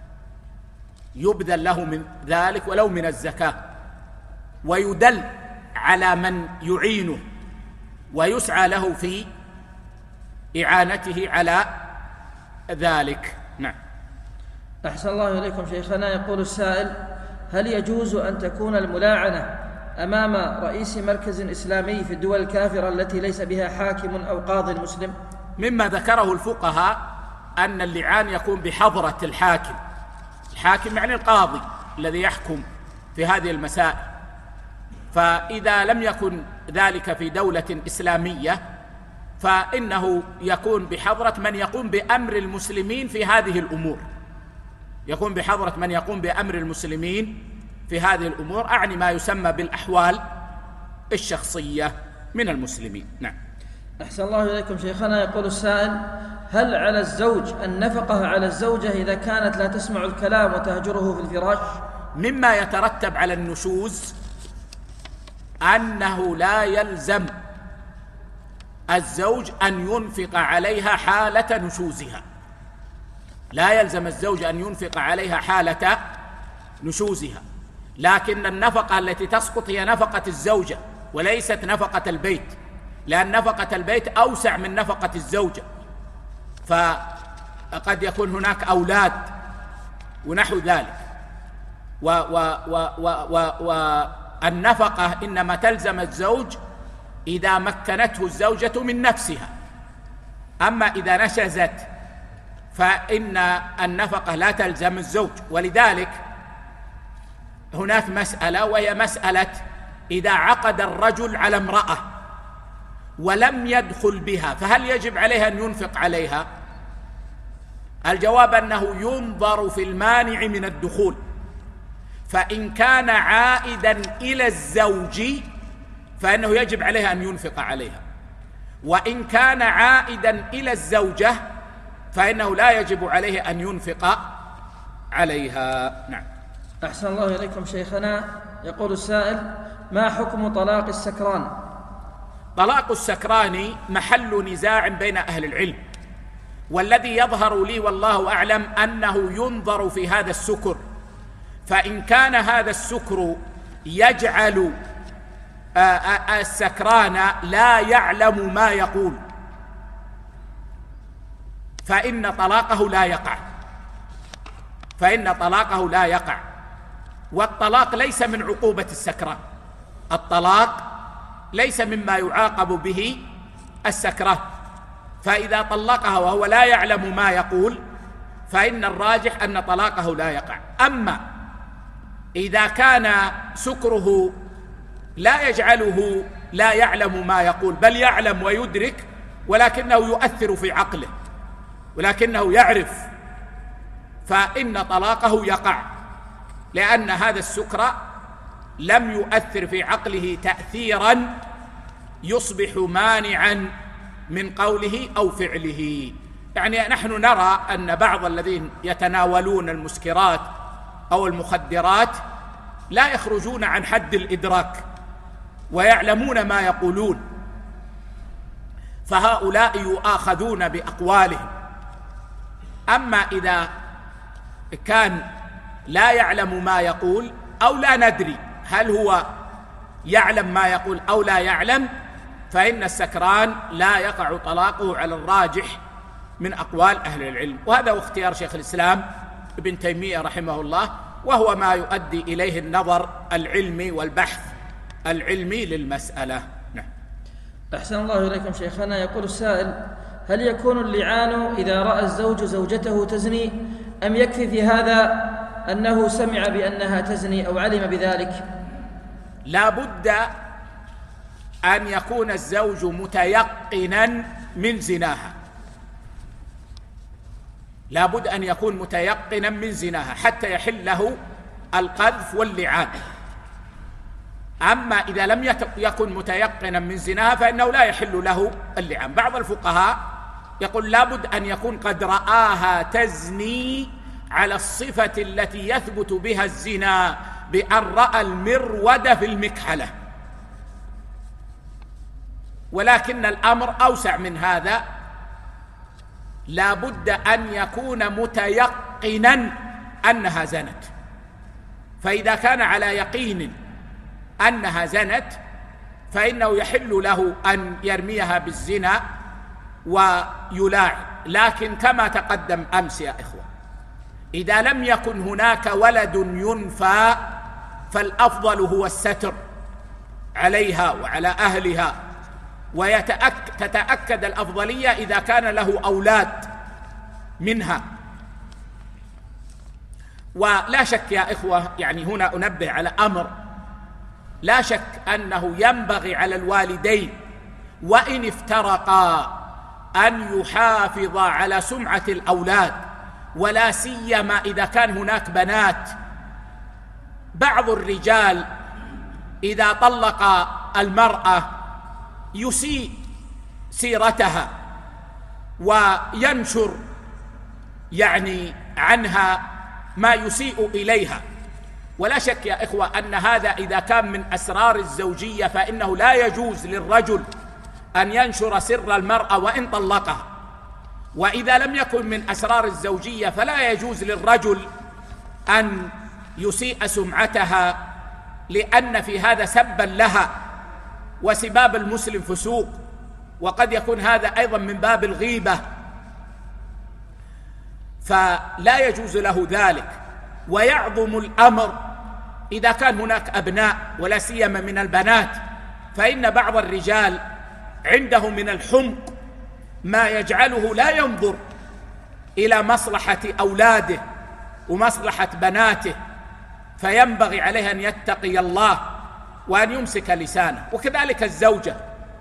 يبذل له من ذلك ولو من الزكاة، ويدل على من يعينه ويسعى له في إعانته على ذلك. نعم. أحسن الله إليكم شيخنا. يقول السائل: هل يجوز أن تكون الملاعنة أمام رئيس مركز إسلامي في الدول الكافرة التي ليس بها حاكم أو قاض مسلم؟ مما ذكره الفقهاء أن اللعان يكون بحضرة الحاكم. الحاكم يعني القاضي الذي يحكم في هذه المسائل، فإذا لم يكن ذلك في دولة إسلامية فإنه يكون بحضرة من يقوم بأمر المسلمين في هذه الأمور، يكون بحضرة من يقوم بأمر المسلمين في هذه الأمور، أعني ما يسمى بالأحوال الشخصية من المسلمين. نعم. أحسن الله إليكم شيخنا. يقول السائل: هل على الزوج النفقة على الزوجة إذا كانت لا تسمع الكلام وتهجره في الفراش؟ مما يترتب على النشوز أنه لا يلزم الزوج أن ينفق عليها حالة نشوزها، لا يلزم الزوج أن ينفق عليها حالة نشوزها، لكن النفقة التي تسقط هي نفقة الزوجة وليست نفقة البيت، لأن نفقة البيت أوسع من نفقة الزوجة، فقد يكون هناك أولاد ونحو ذلك، والنفقة إنما تلزم الزوج إذا مكنته الزوجة من نفسها، أما إذا نشزت فإن النفقة لا تلزم الزوج. ولذلك هناك مسألة، وهي مسألة إذا عقد الرجل على امرأة ولم يدخل بها فهل يجب عليها أن ينفق عليها؟ الجواب أنه ينظر في المانع من الدخول، فإن كان عائدا إلى الزوج فإنه يجب عليها أن ينفق عليها، وإن كان عائدا إلى الزوجة فإنه لا يجب عليه أن ينفق عليها. نعم. أحسن الله إليكم شيخنا. يقول السائل: ما حكم طلاق السكران؟ طلاق السكران محل نزاع بين أهل العلم، والذي يظهر لي والله أعلم أنه ينظر في هذا السكر، فإن كان هذا السكر يجعل السكران لا يعلم ما يقول فإن طلاقه لا يقع، فإن طلاقه لا يقع والطلاق ليس من عقوبة السكران، الطلاق ليس مما يعاقب به السكران، فإذا طلقها وهو لا يعلم ما يقول فإن الراجح أن طلاقه لا يقع. أما إذا كان سكره لا يجعله لا يعلم ما يقول بل يعلم ويدرك ولكنه يؤثر في عقله ولكنه يعرف فإن طلاقه يقع، لأن هذا السكر لم يؤثر في عقله تأثيرا يصبح مانعا من قوله أو فعله. يعني نحن نرى أن بعض الذين يتناولون المسكرات أو المخدرات لا يخرجون عن حد الإدراك ويعلمون ما يقولون، فهؤلاء يؤاخذون بأقوالهم. أما إذا كان لا يعلم ما يقول أو لا ندري هل هو يعلم ما يقول أو لا يعلم فإن السكران لا يقع طلاقه على الراجح من أقوال أهل العلم، وهذا هو اختيار شيخ الإسلام ابن تيمية رحمه الله، وهو ما يؤدي إليه النظر العلمي والبحث العلمي للمسألة. نعم. أحسن الله إليكم شيخنا. يقول السائل: هل يكون اللعان إذا رأى الزوج زوجته تزني، أم يكفي في هذا أنه سمع بأنها تزني أو علم بذلك؟ لا بد أن يكون الزوج متيقنا من زناها، لا بد أن يكون متيقنا من زناها حتى يحل له القذف واللعان. أما إذا لم يكن متيقنا من زناها فإنه لا يحل له اللعان. بعض الفقهاء يقول لا بد أن يكون قد رآها تزني على الصفة التي يثبت بها الزنا، بأن رأى المرود في المكحلة، ولكن الأمر أوسع من هذا، لا بد أن يكون متيقنا أنها زنت، فإذا كان على يقين أنها زنت فإنه يحل له أن يرميها بالزنا ويلاعن. لكن كما تقدم أمس يا إخوة، إذا لم يكن هناك ولد ينفى فالأفضل هو الستر عليها وعلى أهلها، وتتأكد الأفضلية إذا كان له أولاد منها. ولا شك يا إخوة، يعني هنا أنبه على أمر، لا شك أنه ينبغي على الوالدين وإن افترقا أن يحافظا على سمعة الأولاد، ولا سيما إذا كان هناك بنات. بعض الرجال إذا طلق المرأة يسيء سيرتها وينشر يعني عنها ما يسيء إليها. ولا شك يا إخوة أن هذا إذا كان من أسرار الزوجية فإنه لا يجوز للرجل أن ينشر سر المرأة وإن طلقها. وإذا لم يكن من أسرار الزوجية فلا يجوز للرجل أن يسيء سمعتها، لأن في هذا سبا لها، وسباب المسلم فسوق، وقد يكون هذا أيضا من باب الغيبة، فلا يجوز له ذلك. ويعظم الأمر إذا كان هناك أبناء ولا سيما من البنات، فإن بعض الرجال عنده من الحمق ما يجعله لا ينظر إلى مصلحة أولاده ومصلحة بناته، فينبغي عليه أن يتقي الله وأن يمسك لسانه. وكذلك الزوجة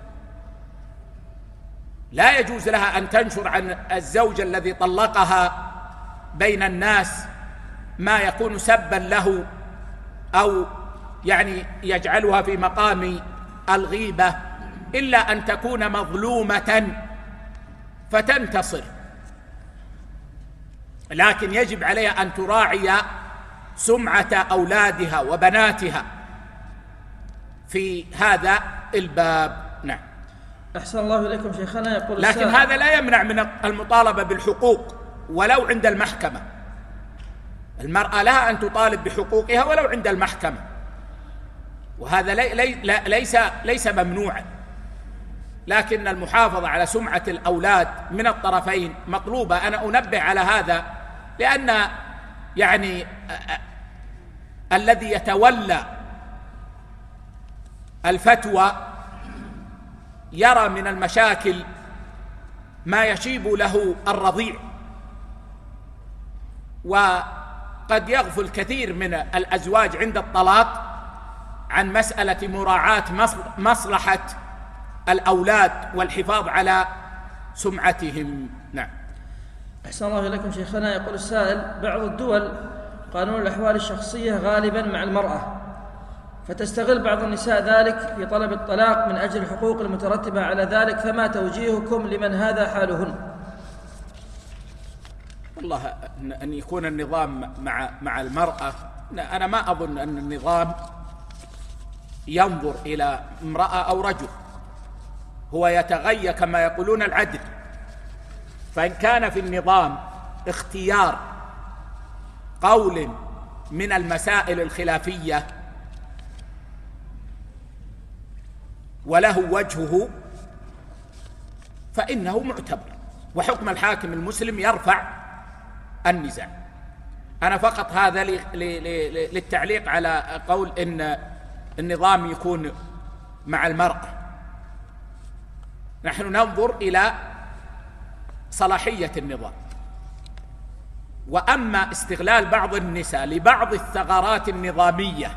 لا يجوز لها أن تنشر عن الزوج الذي طلقها بين الناس ما يكون سبا له أو يعني يجعلها في مقام الغيبة، إلا أن تكون مظلومة فتنتصر. لكن يجب عليها أن تراعي سمعة أولادها وبناتها في هذا الباب. نعم. أحسن الله إليكم شيخنا. يقول لكن السائل: هذا لا يمنع من المطالبة بالحقوق ولو عند المحكمة. المرأة لها أن تطالب بحقوقها ولو عند المحكمة، وهذا لي لي ليس ليس ممنوعا، لكن المحافظة على سمعة الأولاد من الطرفين مطلوبة. أنا أنبه على هذا لأن يعني الذي يتولى الفتوى يرى من المشاكل ما يشيب له الرضيع، وقد يغفل كثير من الأزواج عند الطلاق عن مسألة مراعاة مصلحة الأولاد والحفاظ على سمعتهم. نعم. أحسن الله إليكم شيخنا. يقول السائل: بعض الدول قانون الأحوال الشخصية غالبا مع المرأة، فتستغل بعض النساء ذلك في طلب الطلاق من أجل الحقوق المترتبة على ذلك، فما توجيهكم لمن هذا حالهن؟ والله أن يكون النظام مع مع المرأة، أنا ما أظن أن النظام ينظر إلى امرأة أو رجل، هو يتغير كما يقولون العدل. فإن كان في النظام اختيار قول من المسائل الخلافية وله وجهه فإنه معتبر، وحكم الحاكم المسلم يرفع النزاع. أنا فقط هذا للتعليق على قول إن النظام يكون مع المرأة. نحن ننظر إلى صلاحية النظام. وأما استغلال بعض النساء لبعض الثغرات النظامية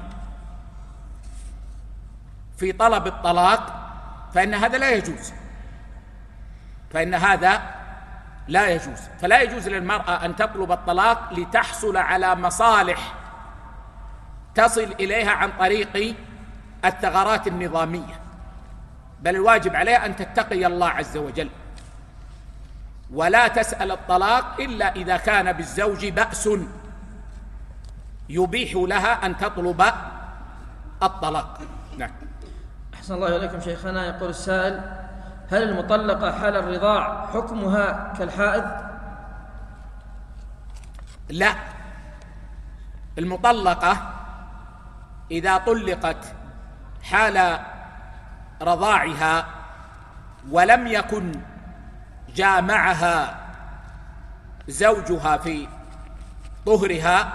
في طلب الطلاق فإن هذا لا يجوز، فإن هذا لا يجوز. فلا يجوز للمرأة أن تطلب الطلاق لتحصل على مصالح تصل إليها عن طريق الثغرات النظامية، بل الواجب عليها أن تتقي الله عز وجل، ولا تسأل الطلاق إلا إذا كان بالزوج بأس يبيح لها أن تطلب الطلاق. نعم. أحسن الله إليكم شيخنا. يقول السائل: هل المطلقة حال الرضاع حكمها كالحائض؟ لا، المطلقة إذا طلقت حال رضاعها ولم يكن جامعها زوجها في طهرها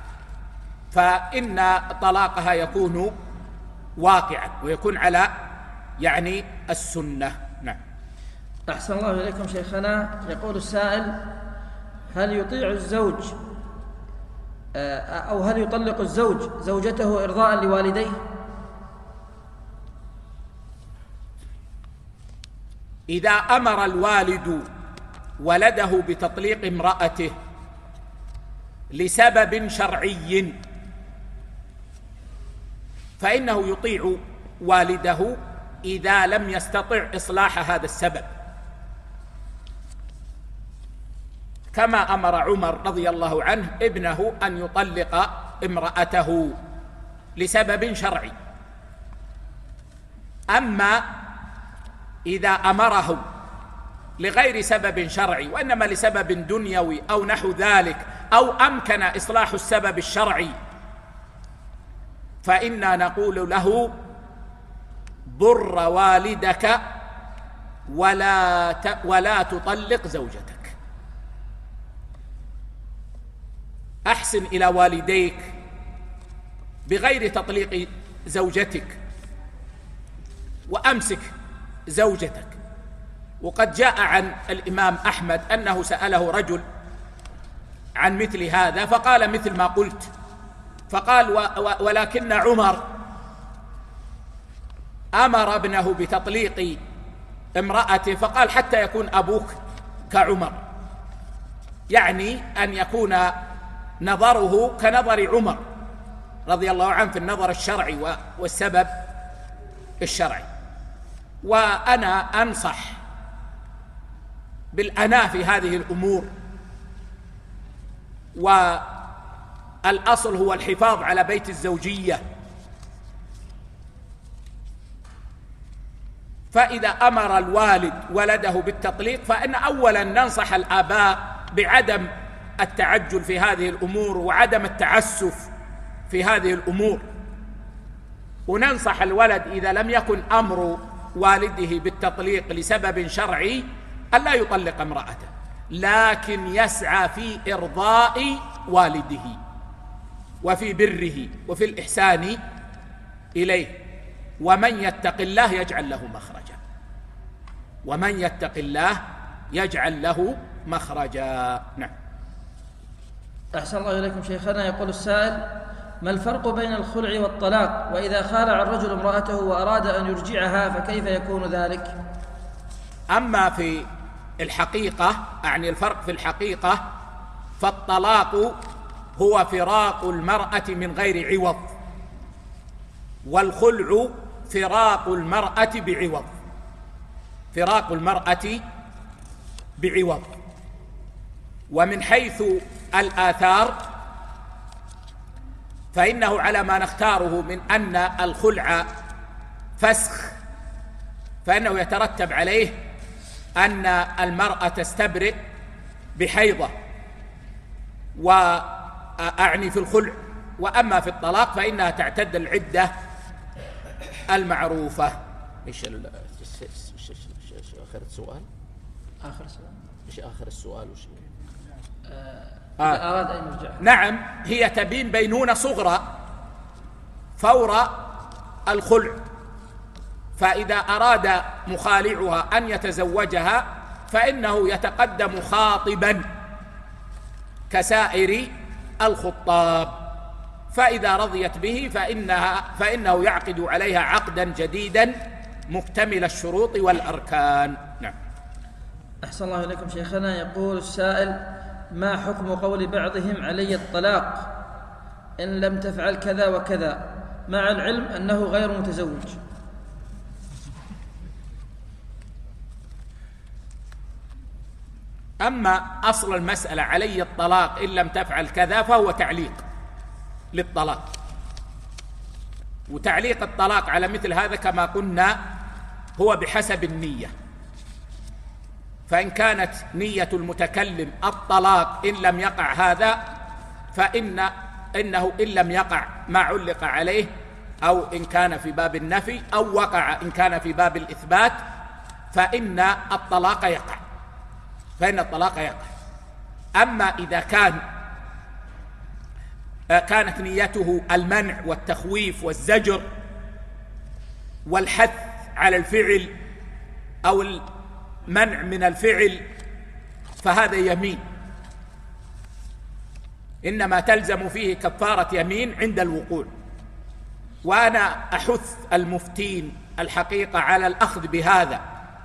فإن طلاقها يكون واقعا ويكون على يعني السنة. نعم. أحسن الله إليكم شيخنا. يقول السائل: هل يطيع الزوج أو هل يطلق الزوج زوجته إرضاء لوالديه؟ إذا أمر الوالد ولده بتطليق امرأته لسبب شرعي فإنه يطيع والده إذا لم يستطع إصلاح هذا السبب، كما أمر عمر رضي الله عنه ابنه أن يطلق امرأته لسبب شرعي. أما إذا أمره لغير سبب شرعي وإنما لسبب دنيوي أو نحو ذلك أو أمكن إصلاح السبب الشرعي فإنا نقول له: بر والدك ولا ولا تطلق زوجتك. أحسن إلى والديك بغير تطليق زوجتك وأمسك زوجتك. وقد جاء عن الإمام أحمد أنه سأله رجل عن مثل هذا فقال مثل ما قلت، فقال: ولكن عمر أمر ابنه بتطليق امرأته، فقال: حتى يكون أبوك كعمر، يعني أن يكون نظره كنظر عمر رضي الله عنه في النظر الشرعي والسبب الشرعي. وأنا أنصح بالأناة في هذه الأمور، والأصل هو الحفاظ على بيت الزوجية. فإذا أمر الوالد ولده بالتطليق فإن أولا ننصح الآباء بعدم التعجل في هذه الأمور وعدم التعسف في هذه الأمور، وننصح الولد إذا لم يكن أمر والده بالتطليق لسبب شرعي أن لا يطلق امرأته، لكن يسعى في إرضاء والده وفي بره وفي الإحسان إليه. ومن يتق الله يجعل له مخرجا، ومن يتق الله يجعل له مخرجا. نعم. أحسن الله إليكم شيخنا. يقول السائل: ما الفرق بين الخلع والطلاق؟ وإذا خالع الرجل امرأته وأراد أن يرجعها فكيف يكون ذلك؟ أما في الحقيقة، أعني الفرق في الحقيقة، فالطلاق هو فراق المرأة من غير عوض، والخلع فراق المرأة بعوض، فراق المرأة بعوض. ومن حيث الآثار فإنه على ما نختاره من أن الخلع فسخ، فإنه يترتب عليه أن المرأة تستبرئ بحيضة، وأعني في الخلع. وأما في الطلاق فإنها تعتد العدة المعروفة. إيش آخر السؤال؟ آخر السؤال إيش آخر السؤال وش آه. إذا أراد أن يرجع. نعم، هي تبين بينونة صغرى فور الخلع، فإذا أراد مخالعها أن يتزوجها فإنه يتقدم خاطبا كسائر الخطاب، فإذا رضيت به فإنها فإنه يعقد عليها عقدا جديدا مكتمل الشروط والأركان. نعم. أحسن الله إليكم شيخنا. يقول السائل: ما حكم قول بعضهم علي الطلاق إن لم تفعل كذا وكذا، مع العلم أنه غير متزوج؟ أما أصل المسألة علي الطلاق إن لم تفعل كذا فهو تعليق للطلاق، وتعليق الطلاق على مثل هذا كما قلنا هو بحسب النية. فإن كانت نية المتكلم الطلاق إن لم يقع هذا فإن إنه إن لم يقع ما علق عليه أو إن كان في باب النفي، أو وقع إن كان في باب الإثبات، فإن الطلاق يقع فإن الطلاق يقع أما إذا كان كانت نيته المنع والتخويف والزجر والحث على الفعل أو المنع من الفعل فهذا يمين، إنما تلزم فيه كفارة يمين عند الوقوع. وأنا أحث المفتين الحقيقة على الأخذ بهذا،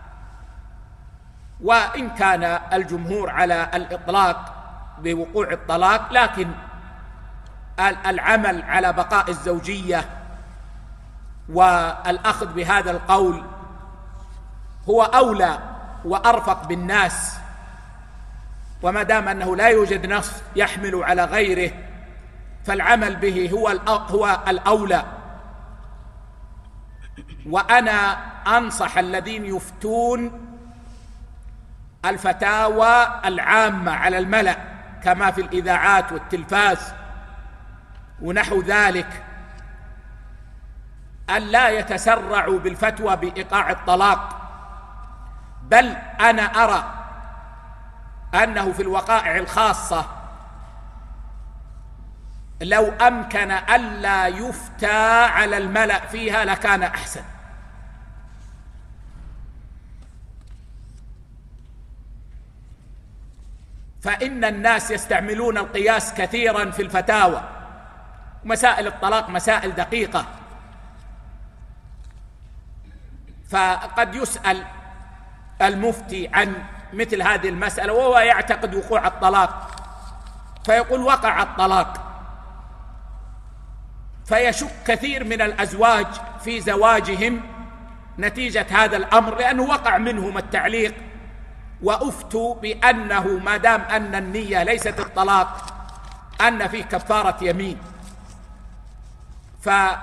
وإن كان الجمهور على الإطلاق بوقوع الطلاق، لكن العمل على بقاء الزوجية والأخذ بهذا القول هو أولى وأرفق بالناس، وما دام أنه لا يوجد نص يحمل على غيره فالعمل به هو هو الأولى. وأنا أنصح الذين يفتون الفتاوى العامة على الملأ كما في الإذاعات والتلفاز ونحو ذلك أن لا يتسرعوا بالفتوى بإيقاع الطلاق، بل أنا أرى أنه في الوقائع الخاصة لو أمكن ألا يفتى على الملأ فيها لكان أحسن. فإن الناس يستعملون القياس كثيرا في الفتاوى، مسائل الطلاق مسائل دقيقة، فقد يسأل المفتي عن مثل هذه المسألة وهو يعتقد وقوع الطلاق فيقول وقع الطلاق، فيشك كثير من الأزواج في زواجهم نتيجة هذا الأمر، لأنه وقع منهم التعليق وأفتوا بأنه ما دام أن النية ليست الطلاق أن فيه كفارة يمين. فأنا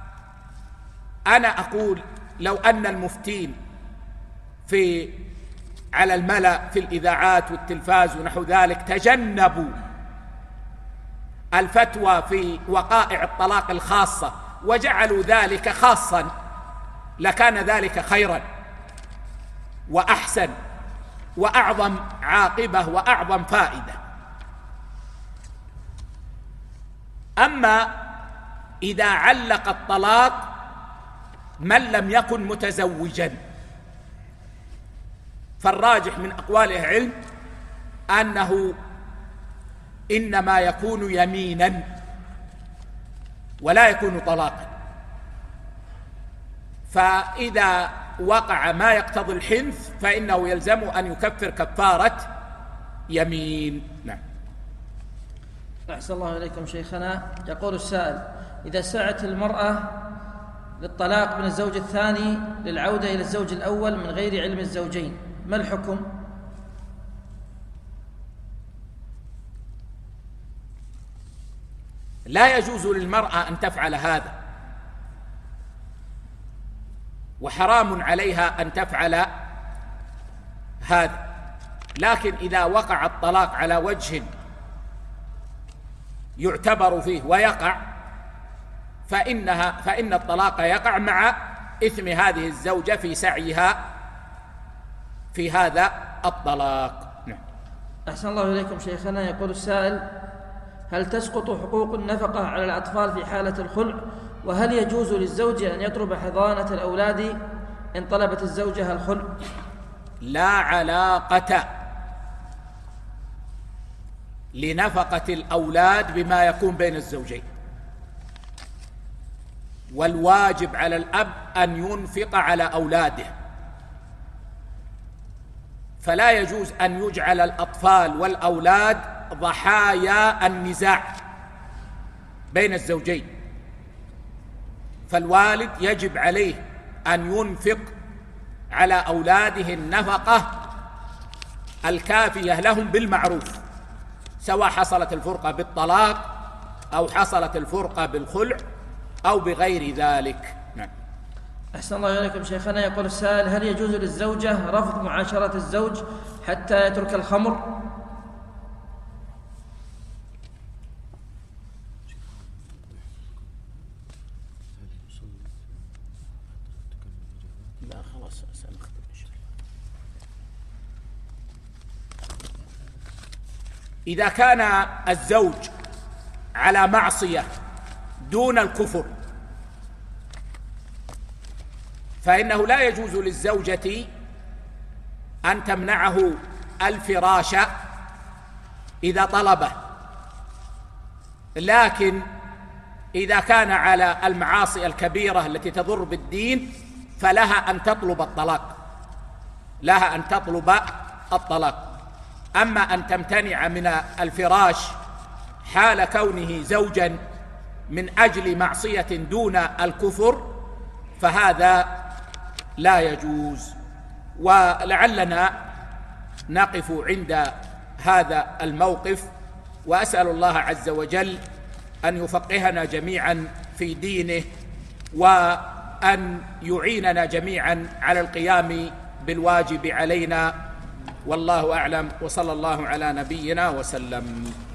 أقول لو أن المفتين في على الملأ في الإذاعات والتلفاز ونحو ذلك تجنبوا الفتوى في وقائع الطلاق الخاصة وجعلوا ذلك خاصا لكان ذلك خيرا وأحسن وأعظم عاقبة وأعظم فائدة. أما إذا علق الطلاق من لم يكن متزوجا فالراجح من أقوال أهل العلم أنه إنما يكون يمينا ولا يكون طلاقا، فإذا وقع ما يقتضي الحنث فإنه يلزم أن يكفر كفارة يمين. نعم. أحسن الله إليكم شيخنا. يقول السائل: إذا سعت المرأة للطلاق من الزوج الثاني للعودة إلى الزوج الأول من غير علم الزوجين ما الحكم؟ لا يجوز للمرأة أن تفعل هذا، وحرام عليها أن تفعل هذا، لكن إذا وقع الطلاق على وجه يعتبر فيه ويقع فإنها فإن الطلاق يقع مع إثم هذه الزوجة في سعيها في هذا الطلاق. نعم. أحسن الله إليكم شيخنا. يقول السائل: هل تسقط حقوق النفقة على الأطفال في حالة الخلع؟ وهل يجوز للزوجة أن يطلب حضانة الأولاد إن طلبت الزوجة الخلع؟ لا علاقة لنفقة الأولاد بما يكون بين الزوجين، والواجب على الأب أن ينفق على أولاده، فلا يجوز أن يجعل الأطفال والأولاد ضحايا النزاع بين الزوجين، فالوالد يجب عليه أن ينفق على أولاده النفقة الكافية لهم بالمعروف، سواء حصلت الفرقة بالطلاق أو حصلت الفرقة بالخلع أو بغير ذلك. نعم. أحسن الله إليكم شيخنا. يقول السائل: هل يجوز للزوجة رفض معاشرة الزوج حتى يترك الخمر؟ إذا كان الزوج على معصية دون الكفر فإنه لا يجوز للزوجة أن تمنعه الفراش إذا طلبه، لكن إذا كان على المعاصي الكبيرة التي تضر بالدين فلها أن تطلب الطلاق، لها أن تطلب الطلاق. أما أن تمتنع من الفراش حال كونه زوجا من أجل معصية دون الكفر فهذا لا يجوز. ولعلنا نقف عند هذا الموقف، وأسأل الله عز وجل أن يفقهنا جميعا في دينه، وأن يعيننا جميعا على القيام بالواجب علينا. والله أعلم، وصلى الله على نبينا وسلم.